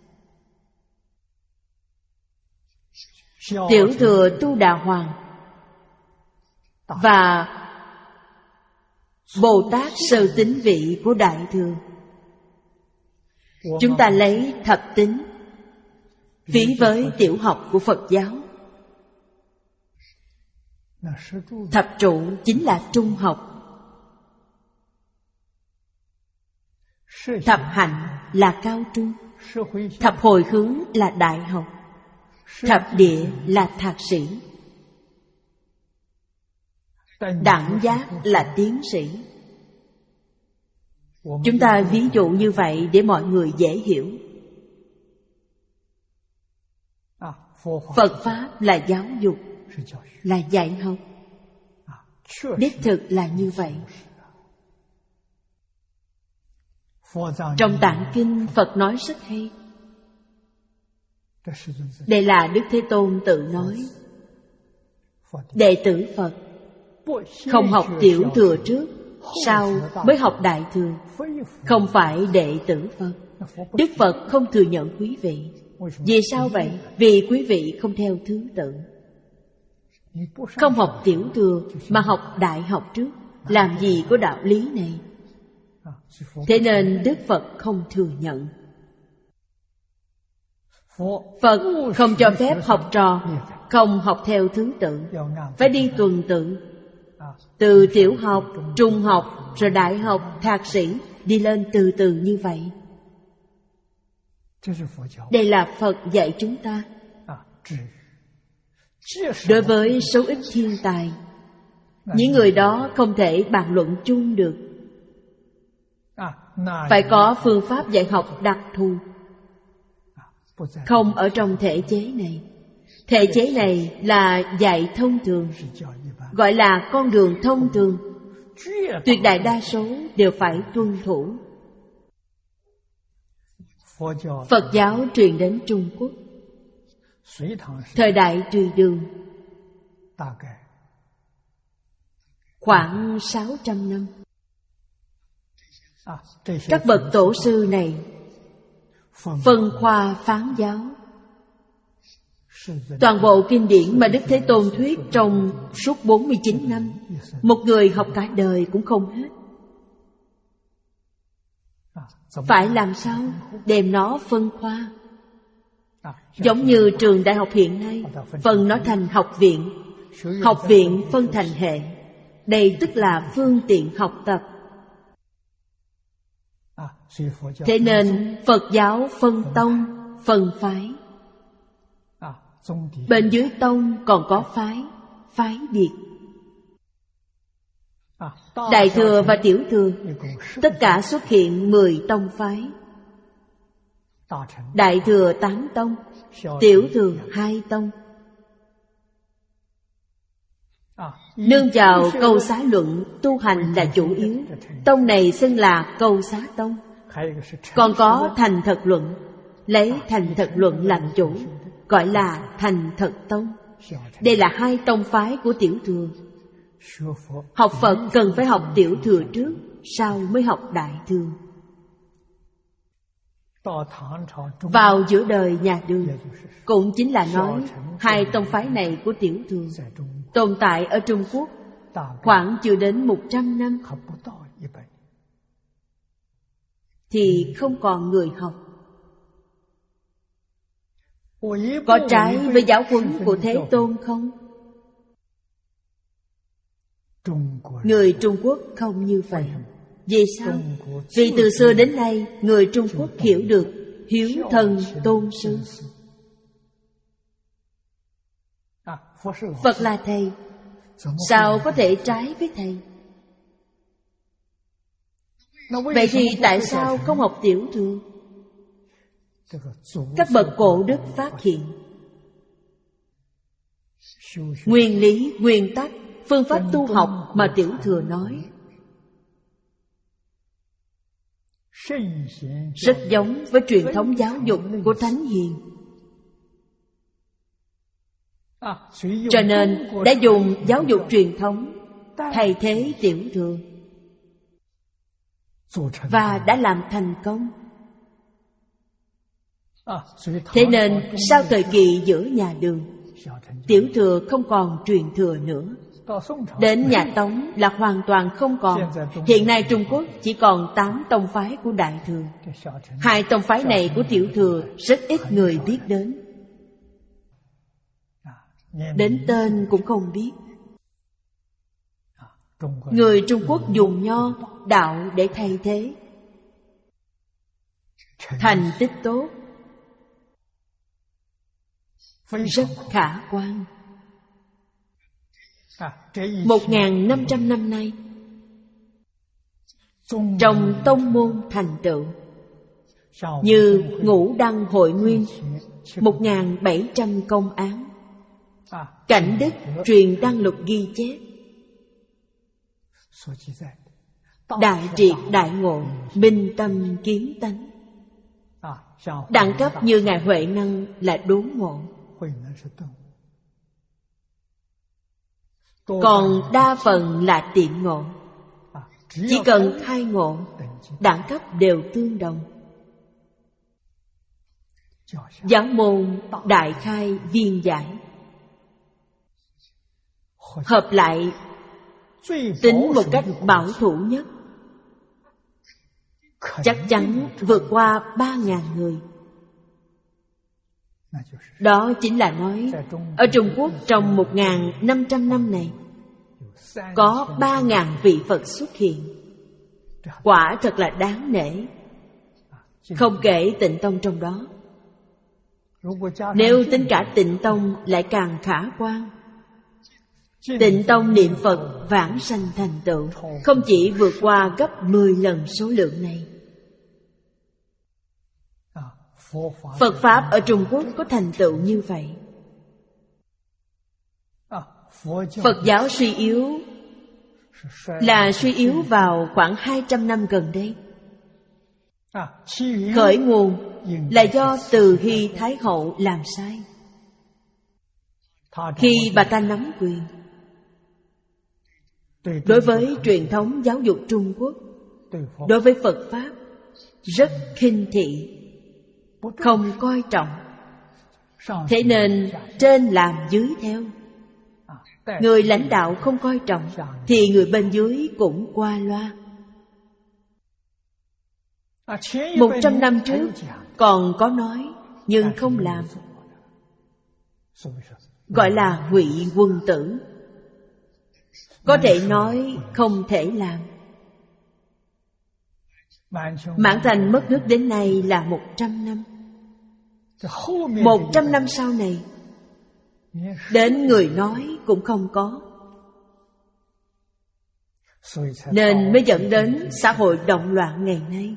Tiểu thừa Tu Đà Hoàng và Bồ Tát Sơ Tín Vị của Đại Thừa, chúng ta lấy thập tính ví với tiểu học của Phật giáo. Thập trụ chính là trung học, thập hạnh là cao trung, thập hồi hướng là đại học, thập địa là thạc sĩ, đẳng giác là tiến sĩ. Chúng ta ví dụ như vậy để mọi người dễ hiểu. Phật Pháp là giáo dục, là dạy học. Đích thực là như vậy. Trong Tạng Kinh, Phật nói rất hay. Đây là Đức Thế Tôn tự nói. Đệ tử Phật không học tiểu thừa trước, sau mới học đại thừa, không phải đệ tử Phật. Đức Phật không thừa nhận quý vị. Vì sao vậy? Vì quý vị không theo thứ tự. Không học tiểu thừa mà học đại học trước, làm gì có đạo lý này? Thế nên Đức Phật không thừa nhận. Phật không cho phép học trò không học theo thứ tự, phải đi tuần tự. Từ tiểu học, trung học, rồi đại học, thạc sĩ, đi lên từ từ như vậy. Đây là Phật dạy chúng ta. Đối với số ít thiên tài, những người đó không thể bàn luận chung được. phải có phương pháp dạy học đặc thù, không ở trong thể chế này. Thể chế này là dạy thông thường, gọi là con đường thông thường. Tuyệt đại đa số đều phải tuân thủ. Phật giáo truyền đến Trung Quốc thời đại Tùy Đường, khoảng sáu trăm năm. Các bậc tổ sư này phân khoa phán giáo. Toàn bộ kinh điển mà Đức Thế Tôn thuyết trong suốt bốn mươi chín năm, một người học cả đời cũng không hết. Phải làm sao đem nó phân khoa? Giống như trường đại học hiện nay, phân nó thành học viện, học viện phân thành hệ. Đây tức là phương tiện học tập. Thế nên Phật giáo phân tông, phân phái. Bên dưới tông còn có phái, phái biệt. Đại thừa và tiểu thừa tất cả xuất hiện mười tông phái. Đại thừa tám tông, tiểu thừa hai tông. Nương vào câu xá luận tu hành là chủ yếu. Tông này xưng là câu xá tông. Còn có thành thật luận, lấy thành thật luận làm chủ, gọi là thành thật tông. Đây là hai tông phái của tiểu thừa. Học Phật cần phải học tiểu thừa trước, sau mới học đại thừa. Vào giữa đời nhà Đường, cũng chính là nói hai tông phái này của tiểu thừa tồn tại ở Trung Quốc khoảng chưa đến một trăm năm, thì không còn người học. Có trái với giáo huấn của Thế Tôn không? Người Trung Quốc không như vậy. Vì sao? Vì từ xưa đến nay, người Trung Quốc hiểu được hiếu thân tôn sư. Phật là thầy, sao có thể trái với thầy? Vậy thì tại sao không học tiểu thừa? Các bậc cổ đức phát hiện nguyên lý, nguyên tắc, phương pháp tu học mà tiểu thừa nói rất giống với truyền thống giáo dục của Thánh Hiền. Cho nên đã dùng giáo dục truyền thống thay thế tiểu thừa, và đã làm thành công. Thế nên sau thời kỳ giữa nhà Đường, tiểu thừa không còn truyền thừa nữa. Đến nhà Tống là hoàn toàn không còn. Hiện nay Trung Quốc chỉ còn tám tông phái của Đại Thừa. Hai tông phái này của tiểu thừa rất ít người biết đến. Đến tên cũng không biết. Người Trung Quốc dùng nho, đạo để thay thế. Thành tích tốt, rất khả quan. Một ngàn năm trăm năm nay, trong tông môn thành tựu như Ngũ Đăng Hội Nguyên, một ngàn bảy trăm công án, Cảnh Đức truyền đăng lục ghi chép, đại triệt đại ngộ, minh tâm kiến tánh. Đẳng cấp như Ngài Huệ Năng là đốn ngộ, còn đa phần là tiệm ngộ. Chỉ cần khai ngộ, đẳng cấp đều tương đồng. Giáo môn đại khai viên giải, hợp lại tính một cách bảo thủ nhất, chắc chắn vượt qua ba ngàn người. Đó chính là nói, ở Trung Quốc trong một ngàn năm trăm năm này, có ba ngàn vị Phật xuất hiện. Quả thật là đáng nể. Không kể Tịnh Tông trong đó. Nếu tính cả Tịnh Tông lại càng khả quan. Tịnh Tông niệm Phật vãng sanh thành tựu không chỉ vượt qua gấp mười lần số lượng này. Phật Pháp ở Trung Quốc có thành tựu như vậy. Phật giáo suy yếu là suy yếu vào khoảng hai trăm năm gần đây. Khởi nguồn là do Từ Hy Thái Hậu làm sai. Khi bà ta nắm quyền, đối với truyền thống giáo dục Trung Quốc, đối với Phật Pháp rất khinh thị, không coi trọng. Thế nên trên làm dưới theo. Người lãnh đạo không coi trọng thì người bên dưới cũng qua loa. Một trăm năm trước còn có nói nhưng không làm, gọi là ngụy quân tử. Có thể nói không thể làm. Mãn Thành mất nước đến nay là một trăm năm. Một trăm năm sau này, đến người nói cũng không có. Nên mới dẫn đến xã hội động loạn ngày nay.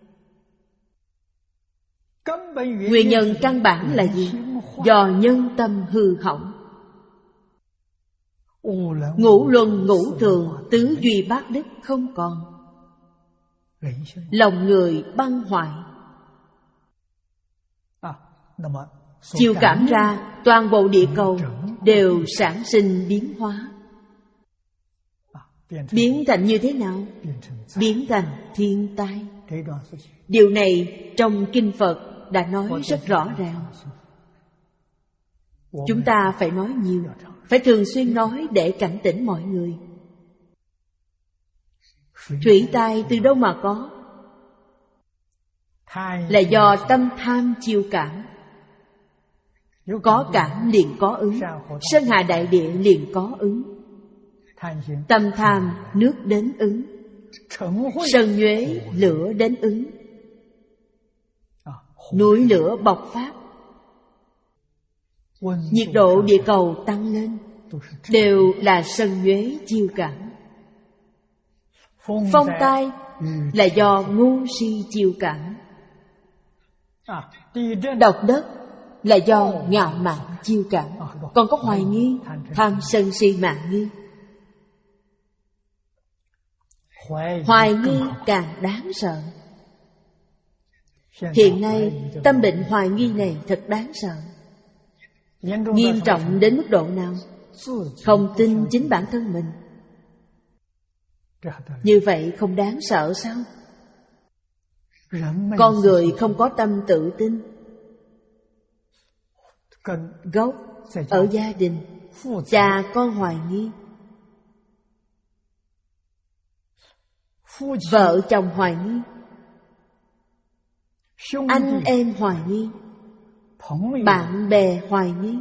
Nguyên nhân căn bản là gì? Do nhân tâm hư hỏng. Ngũ luân ngũ thường, tứ duy bát đức không còn. Lòng người băng hoại. Chiều cảm ra, toàn bộ địa cầu đều sản sinh biến hóa. Biến thành như thế nào? Biến thành thiên tai. Điều này trong Kinh Phật đã nói rất rõ ràng. Chúng ta phải nói nhiều, phải thường xuyên nói để cảnh tỉnh mọi người. Thủy tai từ đâu mà có? Là do tâm tham chiêu cảm. Có cảm liền có ứng. Sơn hà đại địa liền có ứng. Tâm tham nước đến ứng. Sơn nhuế lửa đến ứng. Núi lửa bộc phát. Nhiệt độ địa cầu tăng lên, đều là sơn nhuế chiêu cảm. Phong tai là do ngu si chiêu cảm. Độc đất là do ngạo mạn chiêu cảm. Còn có hoài nghi, tham sân si mạn nghi. Hoài nghi càng đáng sợ. Hiện nay tâm bệnh hoài nghi này thật đáng sợ. Nghiêm trọng đến mức độ nào? Không tin chính bản thân mình. Như vậy không đáng sợ sao? Con người không có tâm tự tin. Gốc ở gia đình, cha con hoài nghi, vợ chồng hoài nghi, anh em hoài nghi, bạn bè hoài nghi.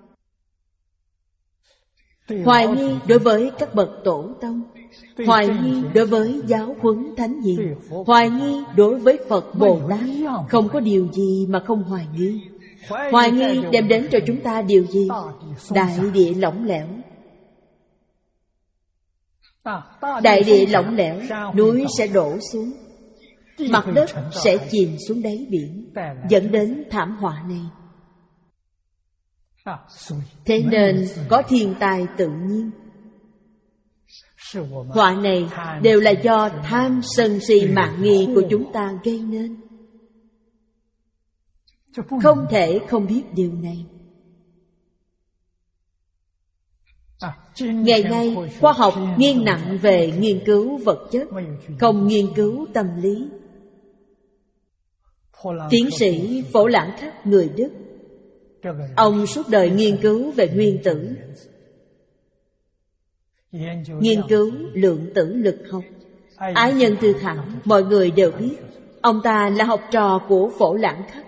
Hoài nghi đối với các bậc tổ tông, hoài nghi đối với giáo huấn thánh hiền, hoài nghi đối với Phật Bồ Tát. Không có điều gì mà không hoài nghi. Hoài nghi đem đến cho chúng ta điều gì? Đại địa lỏng lẻo. Đại địa lỏng lẻo, núi sẽ đổ xuống, mặt đất sẽ chìm xuống đáy biển, dẫn đến thảm họa này. Thế nên có thiên tai tự nhiên. Họa này đều là do tham sân si mạn nghi của chúng ta gây nên. Không thể không biết điều này. Ngày nay, khoa học nghiêng nặng về nghiên cứu vật chất, không nghiên cứu tâm lý. Tiến sĩ Phổ Lãng Khắc người Đức, ông suốt đời nghiên cứu về nguyên tử, nghiên cứu lượng tử lực học. Ái nhân tư thẳng, mọi người đều biết. Ông ta là học trò của Phổ Lãng Khắc.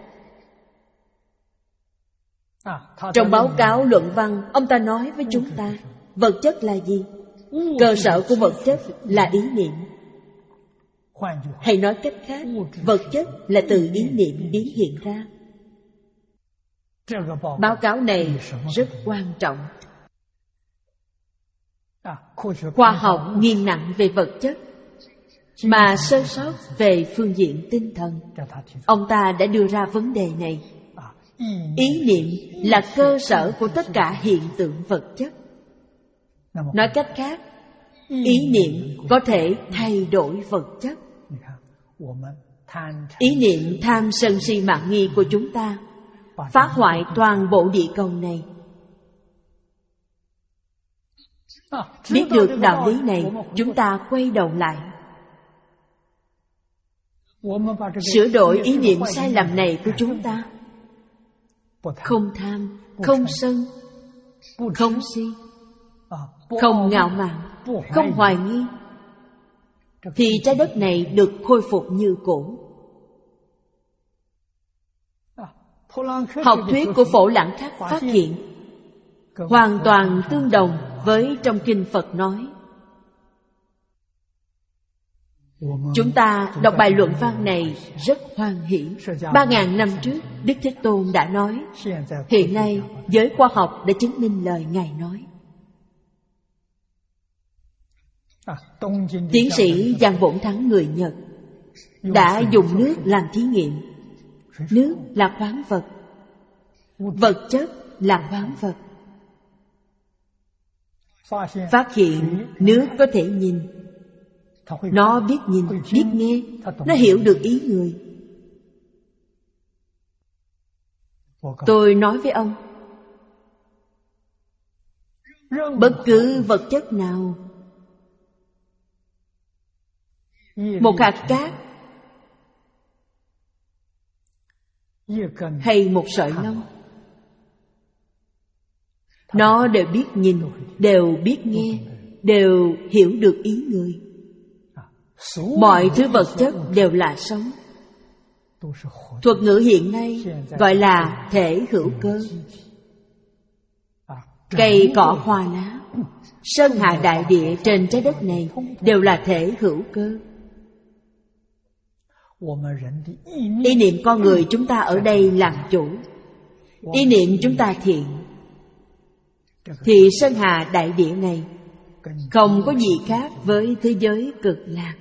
Trong báo cáo luận văn, ông ta nói với chúng ta, vật chất là gì? Cơ sở của vật chất là ý niệm. Hay nói cách khác, vật chất là từ ý niệm biến hiện ra. Báo cáo này rất quan trọng. Khoa học nghiêng nặng về vật chất, mà sơ sót về phương diện tinh thần. Ông ta đã đưa ra vấn đề này. Ý niệm là cơ sở của tất cả hiện tượng vật chất. Nói cách khác, ý niệm có thể thay đổi vật chất. Ý niệm tham sân si mạn nghi của chúng ta phá hoại toàn bộ địa cầu này. Biết được đạo lý này, chúng ta quay đầu lại, sửa đổi ý niệm sai lầm này của chúng ta. Không tham, không sân, không si, không ngạo mạn, không hoài nghi, thì trái đất này được khôi phục như cũ. Học thuyết của Phổ Lãng Khắc phát hiện hoàn toàn tương đồng với trong kinh Phật nói. Chúng ta đọc bài luận văn này rất hoan hỷ. Ba ngàn năm trước, Đức Thế Tôn đã nói. Hiện nay, giới khoa học đã chứng minh lời Ngài nói. Tiến sĩ Giang Bổn Thắng người Nhật đã dùng nước làm thí nghiệm. Nước là khoáng vật, vật chất là khoáng vật. Phát hiện nước có thể nhìn, nó biết nhìn, biết nghe, nó hiểu được ý người. Tôi nói với ông, bất cứ vật chất nào, một hạt cát hay một sợi lông, nó đều biết nhìn, đều biết nghe, đều hiểu được ý người. Mọi thứ vật chất đều là sống. Thuật ngữ hiện nay gọi là thể hữu cơ. Cây cỏ hoa lá, sơn hà đại địa trên trái đất này đều là thể hữu cơ. Ý niệm con người chúng ta ở đây làm chủ. Ý niệm chúng ta thiện, thì sơn hà đại địa này không có gì khác với thế giới cực lạc.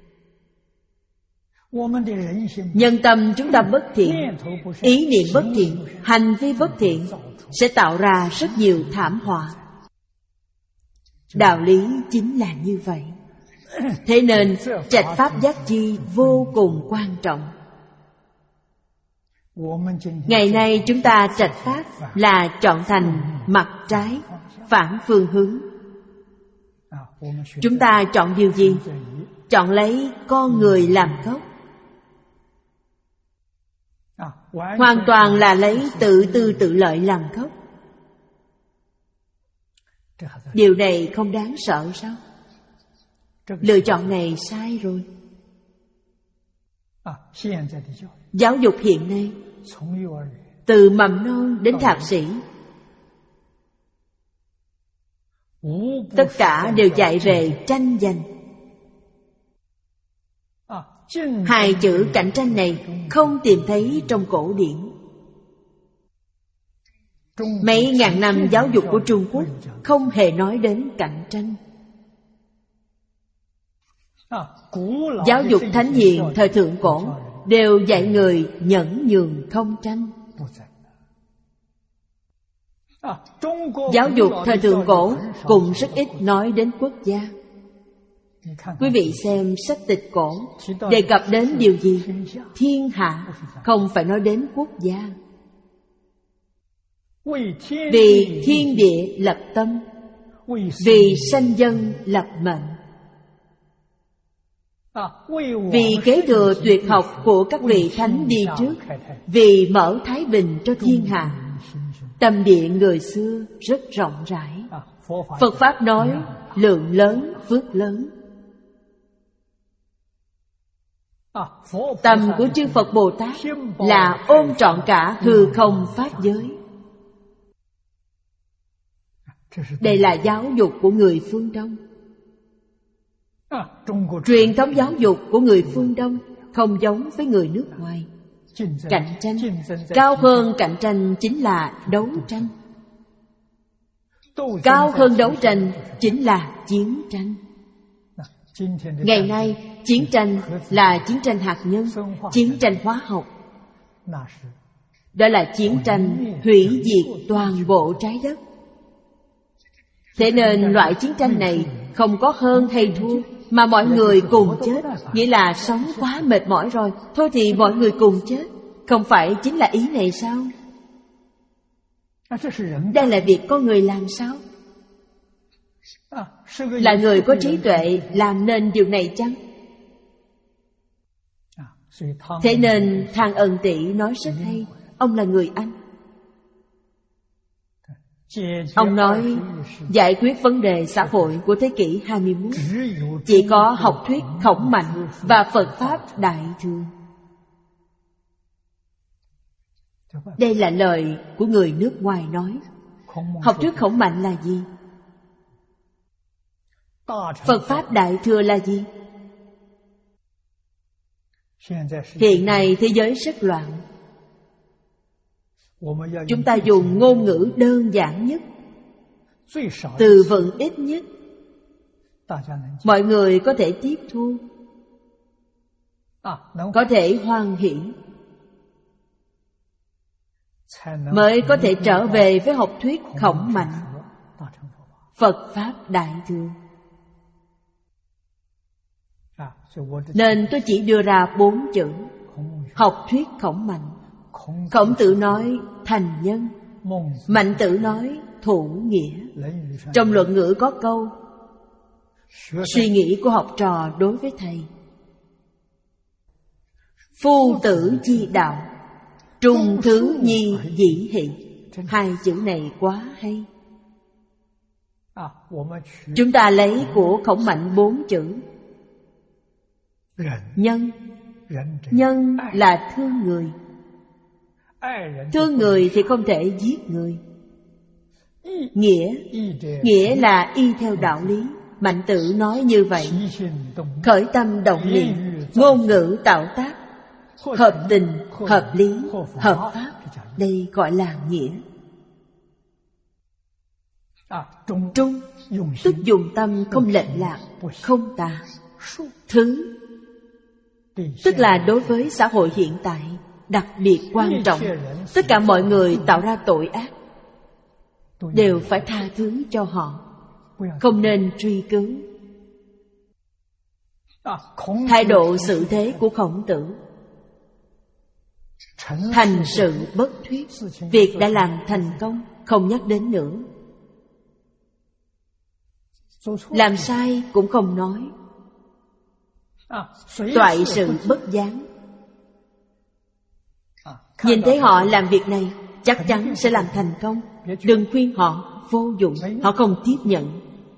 Nhân tâm chúng ta bất thiện, ý niệm bất thiện, hành vi bất thiện sẽ tạo ra rất nhiều thảm họa. Đạo lý chính là như vậy. Thế nên trạch pháp giác chi vô cùng quan trọng. Ngày nay chúng ta trạch pháp là chọn thành mặt trái, phản phương hướng. Chúng ta chọn điều gì? Chọn lấy con người làm gốc. Hoàn toàn là lấy tự tư tự lợi làm gốc. Điều này không đáng sợ sao? Lựa chọn này sai rồi. Giáo dục hiện nay, từ mầm non đến thạc sĩ, tất cả đều dạy về tranh giành. Hai chữ cạnh tranh này không tìm thấy trong cổ điển. Mấy ngàn năm giáo dục của Trung Quốc không hề nói đến cạnh tranh. Giáo dục thánh hiền thời thượng cổ đều dạy người nhẫn nhường không tranh. Giáo dục thời thượng cổ cũng rất ít nói đến quốc gia. Quý vị xem sách tịch cổ đề cập đến điều gì? Thiên hạ, không phải nói đến quốc gia. Vì thiên địa lập tâm, vì sanh dân lập mệnh, vì kế thừa tuyệt học của các vị thánh đi trước, vì mở thái bình cho thiên hạ. Tâm địa người xưa rất rộng rãi. Phật Pháp nói lượng lớn, phước lớn. Tâm của chư Phật Bồ Tát là ôm trọn cả hư không pháp giới. Đây là giáo dục của người phương Đông. Truyền thống giáo dục của người phương Đông không giống với người nước ngoài. Cạnh tranh, cao hơn cạnh tranh chính là đấu tranh. Cao hơn đấu tranh chính là chiến tranh. Ngày nay, chiến tranh là chiến tranh hạt nhân, chiến tranh hóa học. Đó là chiến tranh hủy diệt toàn bộ trái đất. Thế nên loại chiến tranh này không có hơn hay thua, mà mọi người cùng chết. Nghĩa là sống quá mệt mỏi rồi, thôi thì mọi người cùng chết. Không phải chính là ý này sao? Đây là việc con người làm sao? Là người có trí tuệ làm nên điều này chăng? Thế nên Thang Ân Tỵ nói rất hay. Ông là người Anh. Ông nói giải quyết vấn đề xã hội của thế kỷ hai mươi mốt chỉ có học thuyết Khổng Mạnh và Phật Pháp Đại Thừa. Đây là lời của người nước ngoài nói. Học thuyết Khổng Mạnh là gì? Phật Pháp Đại Thừa là gì? Hiện nay thế giới rất loạn. Chúng ta dùng ngôn ngữ đơn giản nhất, từ vựng ít nhất, mọi người có thể tiếp thu, có thể hoan hỷ, mới có thể trở về với học thuyết Khổng Mạnh, Phật Pháp Đại Thừa. Nên tôi chỉ đưa ra bốn chữ: học thuyết Khổng Mạnh. Khổng Tử nói thành nhân, Mạnh Tử nói thủ nghĩa. Trong Luận Ngữ có câu: suy nghĩ của học trò đối với thầy. Phu tử chi đạo, trung thứ nhi dĩ hỷ. Hai chữ này quá hay. Chúng ta lấy của Khổng Mạnh bốn chữ. Nhân. Nhân là thương người. Thương người thì không thể giết người. Nghĩa. Nghĩa là y theo đạo lý. Mạnh Tử nói như vậy: khởi tâm động niệm, ngôn ngữ tạo tác, hợp tình, hợp lý, hợp pháp. Đây gọi là nghĩa. Trung, tức dùng tâm không lệch lạc, không tà. Thứ, tức là đối với xã hội hiện tại đặc biệt quan trọng. Tất cả mọi người tạo ra tội ác đều phải tha thứ cho họ, không nên truy cứu. Thái độ xử thế của Khổng Tử: thành sự bất thuyết. Việc đã làm thành công, không nhắc đến nữa. Làm sai cũng không nói. Toại sự bất gián. Nhìn thấy họ làm việc này chắc chắn sẽ làm thành công, đừng khuyên họ, vô dụng, họ không tiếp nhận.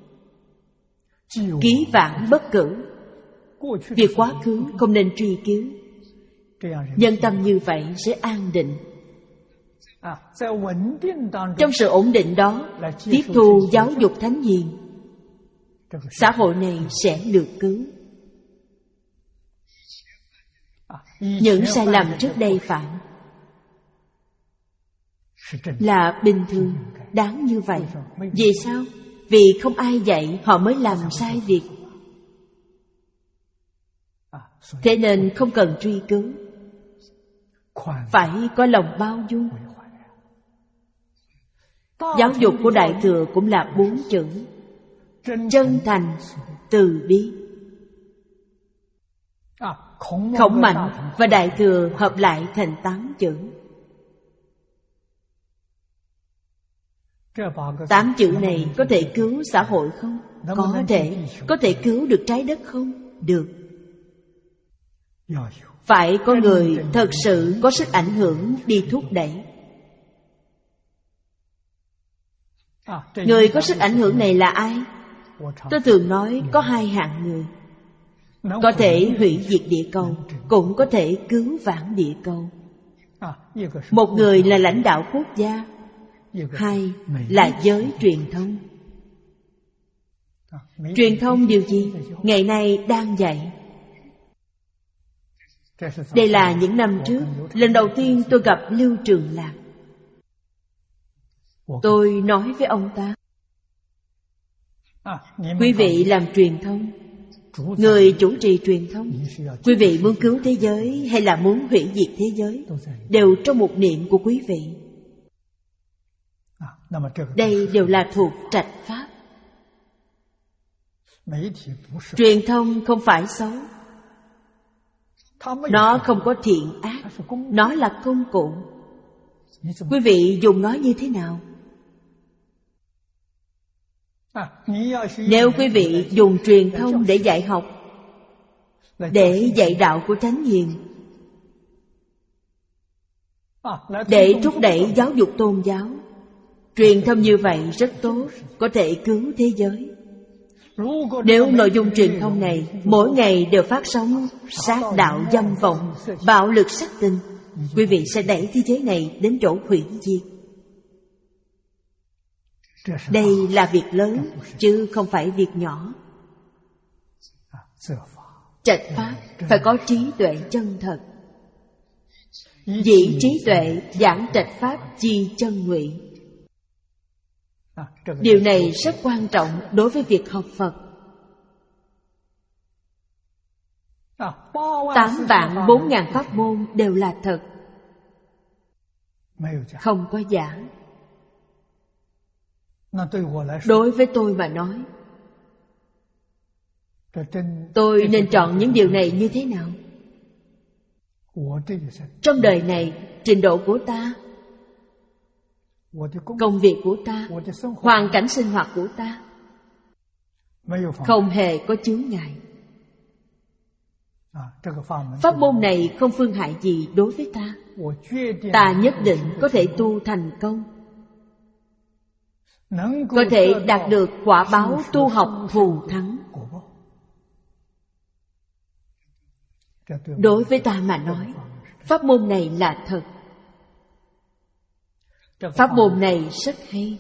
Ký vãn bất cử. Việc quá khứ không nên truy cứu. Nhân tâm như vậy sẽ an định. Trong sự ổn định đó, tiếp thu giáo dục thánh hiền, xã hội này sẽ được cứu. Những sai lầm trước đây phạm là bình thường, đáng như vậy. Vì sao? Vì không ai dạy họ mới làm sai việc. Thế nên không cần truy cứu, phải có lòng bao dung. Giáo dục của Đại Thừa cũng là bốn chữ: chân thành, từ bi. Khổng Mạnh và Đại Thừa hợp lại thành tám chữ. Tám chữ này có thể cứu xã hội không? Có thể. Có thể cứu được trái đất không? Được. Phải có người thật sự có sức ảnh hưởng đi thúc đẩy. Người có sức ảnh hưởng này là ai? Tôi thường nói có hai hạng người. Có thể hủy diệt địa cầu, cũng có thể cứu vãn địa cầu. Một người là lãnh đạo quốc gia, hai là giới truyền thông. Truyền thông điều gì? Ngày nay đang dạy. Đây là những năm trước, lần đầu tiên tôi gặp Lưu Trường Lạc. Tôi nói với ông ta: Quý vị làm truyền thông, người chủ trì truyền thông, quý vị muốn cứu thế giới hay là muốn hủy diệt thế giới, đều trong một niệm của quý vị. Đây đều là thuộc trạch pháp. Truyền thông không phải xấu, nó không có thiện ác, nó là công cụ. Quý vị dùng nó như thế nào? Nếu quý vị dùng truyền thông để dạy học, để dạy đạo của Thánh Hiền, để thúc đẩy giáo dục tôn giáo, truyền thông như vậy rất tốt, có thể cứu thế giới. Nếu nội dung truyền thông này mỗi ngày đều phát sóng sát đạo dâm vọng, bạo lực sắc tình, quý vị sẽ đẩy thế giới này đến chỗ hủy diệt. Đây là việc lớn, chứ không phải việc nhỏ. Trạch pháp phải có trí tuệ chân thật. Dĩ trí tuệ giảng trạch pháp chi chân ngụy. Điều này rất quan trọng đối với việc học Phật. Tám vạn bốn ngàn pháp môn đều là thật, không có giả. Đối với tôi mà nói, tôi nên chọn những điều này như thế nào? Trong đời này, trình độ của ta, công việc của ta, hoàn cảnh sinh hoạt của ta không hề có chướng ngại. Pháp môn này không phương hại gì đối với ta. Ta nhất định có thể tu thành công, có thể đạt được quả báo tu học thù thắng. Đối với ta mà nói, pháp môn này là thật. Pháp môn này rất hay.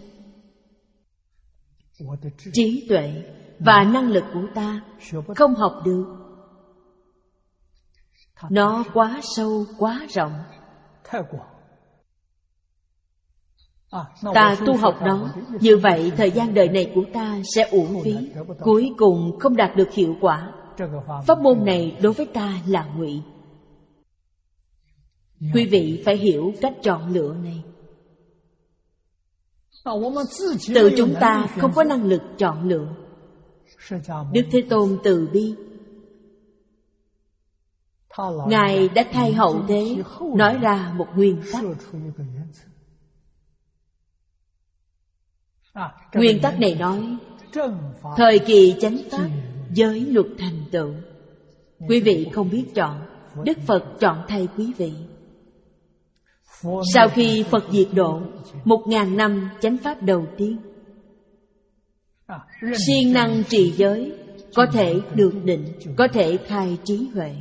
Trí tuệ và năng lực của ta không học được. Nó quá sâu, quá rộng. Ta tu học nó, như vậy thời gian đời này của ta sẽ uổng phí, cuối cùng không đạt được hiệu quả. Pháp môn này đối với ta là ngụy. Quý vị phải hiểu cách chọn lựa này. Tự chúng ta không có năng lực chọn lựa. Đức Thế Tôn từ bi, Ngài đã thay hậu thế nói ra một nguyên tắc. Nguyên tắc này nói, thời kỳ chánh pháp, giới luật thành tựu. Quý vị không biết chọn, Đức Phật chọn thay quý vị. Sau khi Phật diệt độ, một ngàn năm chánh pháp đầu tiên, siêng năng trì giới, có thể được định, có thể khai trí huệ.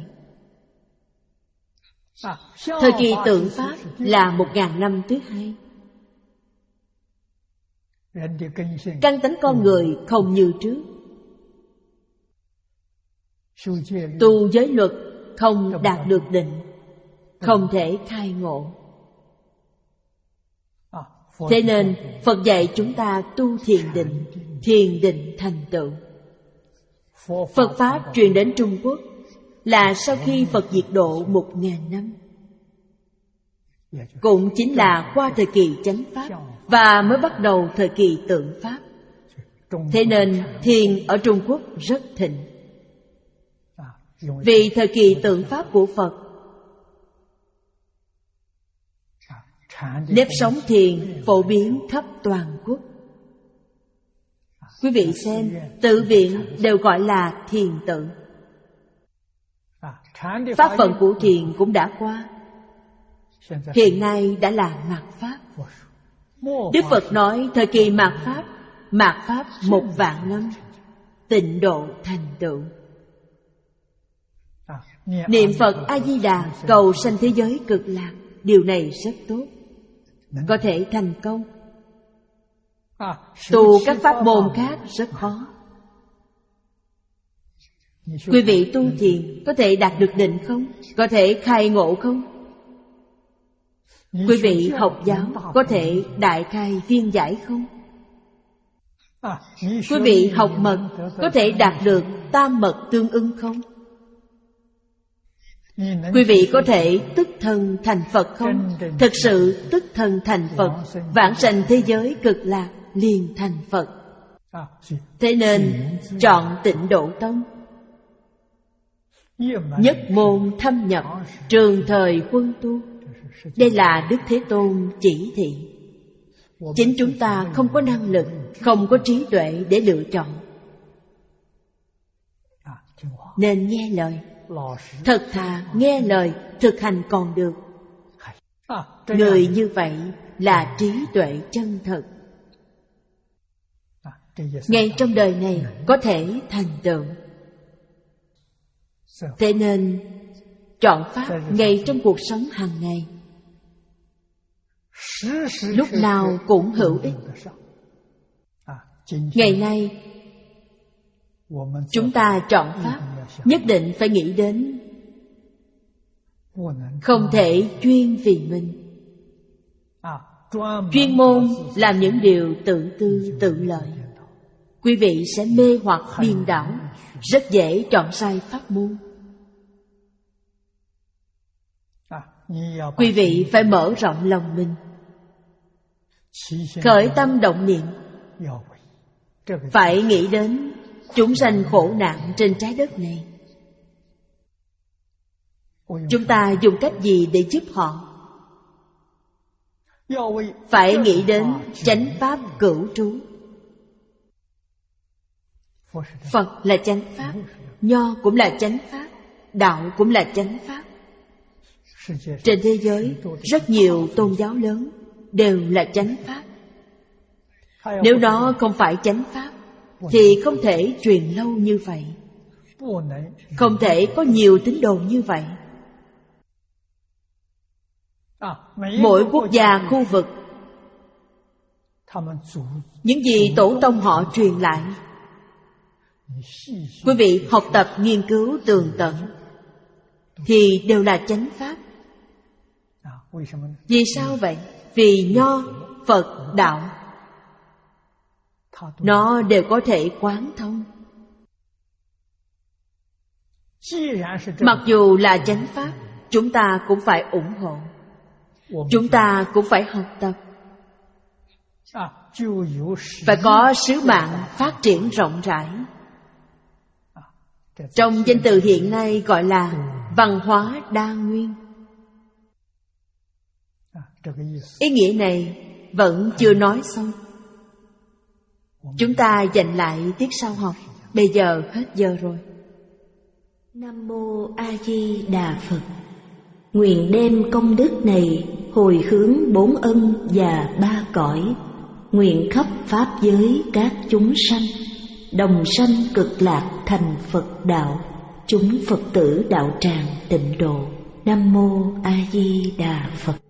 Thời kỳ tượng pháp là một ngàn năm thứ hai. Căn tánh con người không như trước. Tu giới luật không đạt được định, không thể khai ngộ. Thế nên Phật dạy chúng ta tu thiền định, thiền định thành tựu. Phật Pháp truyền đến Trung Quốc là sau khi Phật diệt độ một ngàn năm, cũng chính là qua thời kỳ chánh Pháp và mới bắt đầu thời kỳ tượng Pháp. Thế nên thiền ở Trung Quốc rất thịnh. Vì thời kỳ tượng Pháp của Phật, nếp sống thiền phổ biến khắp toàn quốc. Quý vị xem, tự viện đều gọi là thiền tự. Pháp phận của thiền cũng đã qua, hiện nay đã là mạt Pháp. Đức Phật nói thời kỳ mạt Pháp, mạt Pháp một vạn năm, tịnh độ thành tựu. Niệm Phật A-di-đà cầu sanh thế giới cực lạc, điều này rất tốt, có thể thành công. Tu các pháp môn khác rất khó. Quý vị tu thiền có thể đạt được định không? Có thể khai ngộ không? Quý vị học giáo có thể đại khai viên giải không? Quý vị học mật có thể đạt được tam mật tương ưng không? Quý vị có thể tức thân thành Phật không? Thực sự tức thân thành Phật, vãng sanh thế giới cực lạc liền thành Phật. Thế nên chọn Tịnh Độ Tông, nhất môn thâm nhập, trường thời quân tu. Đây là Đức Thế Tôn chỉ thị. Chính chúng ta không có năng lực, không có trí tuệ để lựa chọn, nên nghe lời, thật thà nghe lời, thực hành còn được. Người như vậy là trí tuệ chân thật, ngay trong đời này có thể thành tựu. Thế nên chọn pháp ngay trong cuộc sống hàng ngày, lúc nào cũng hữu ích. Ngày nay chúng ta chọn pháp nhất định phải nghĩ đến, không thể chuyên vì mình, chuyên môn làm những điều tự tư tự lợi. Quý vị sẽ mê hoặc điên đảo, rất dễ chọn sai pháp môn. Quý vị phải mở rộng lòng mình, khởi tâm động niệm, phải nghĩ đến chúng sanh khổ nạn trên trái đất này. Chúng ta dùng cách gì để giúp họ? Phải nghĩ đến chánh pháp cửu trú. Phật là chánh pháp, Nho cũng là chánh pháp, Đạo cũng là chánh pháp. Trên thế giới rất nhiều tôn giáo lớn đều là chánh pháp. Nếu nó không phải chánh pháp thì không thể truyền lâu như vậy, không thể có nhiều tín đồ như vậy. Mỗi quốc gia, khu vực, những gì tổ tông họ truyền lại, quý vị học tập nghiên cứu tường tận thì đều là chánh pháp. Vì sao vậy? Vì Nho, Phật, Đạo nó đều có thể quán thông. Mặc dù là chánh pháp, chúng ta cũng phải ủng hộ, chúng ta cũng phải học tập, phải có sứ mạng phát triển rộng rãi. Trong danh từ hiện nay gọi là văn hóa đa nguyên. Ý nghĩa này vẫn chưa nói xong, chúng ta dành lại tiết sau học. Bây giờ hết giờ rồi.
Nam Mô A Di Đà Phật. Nguyện đem công đức này hồi hướng bốn ân và ba cõi, nguyện khắp pháp giới các chúng sanh đồng sanh cực lạc thành Phật đạo, chúng Phật tử đạo tràng tịnh độ. Nam Mô A Di Đà Phật.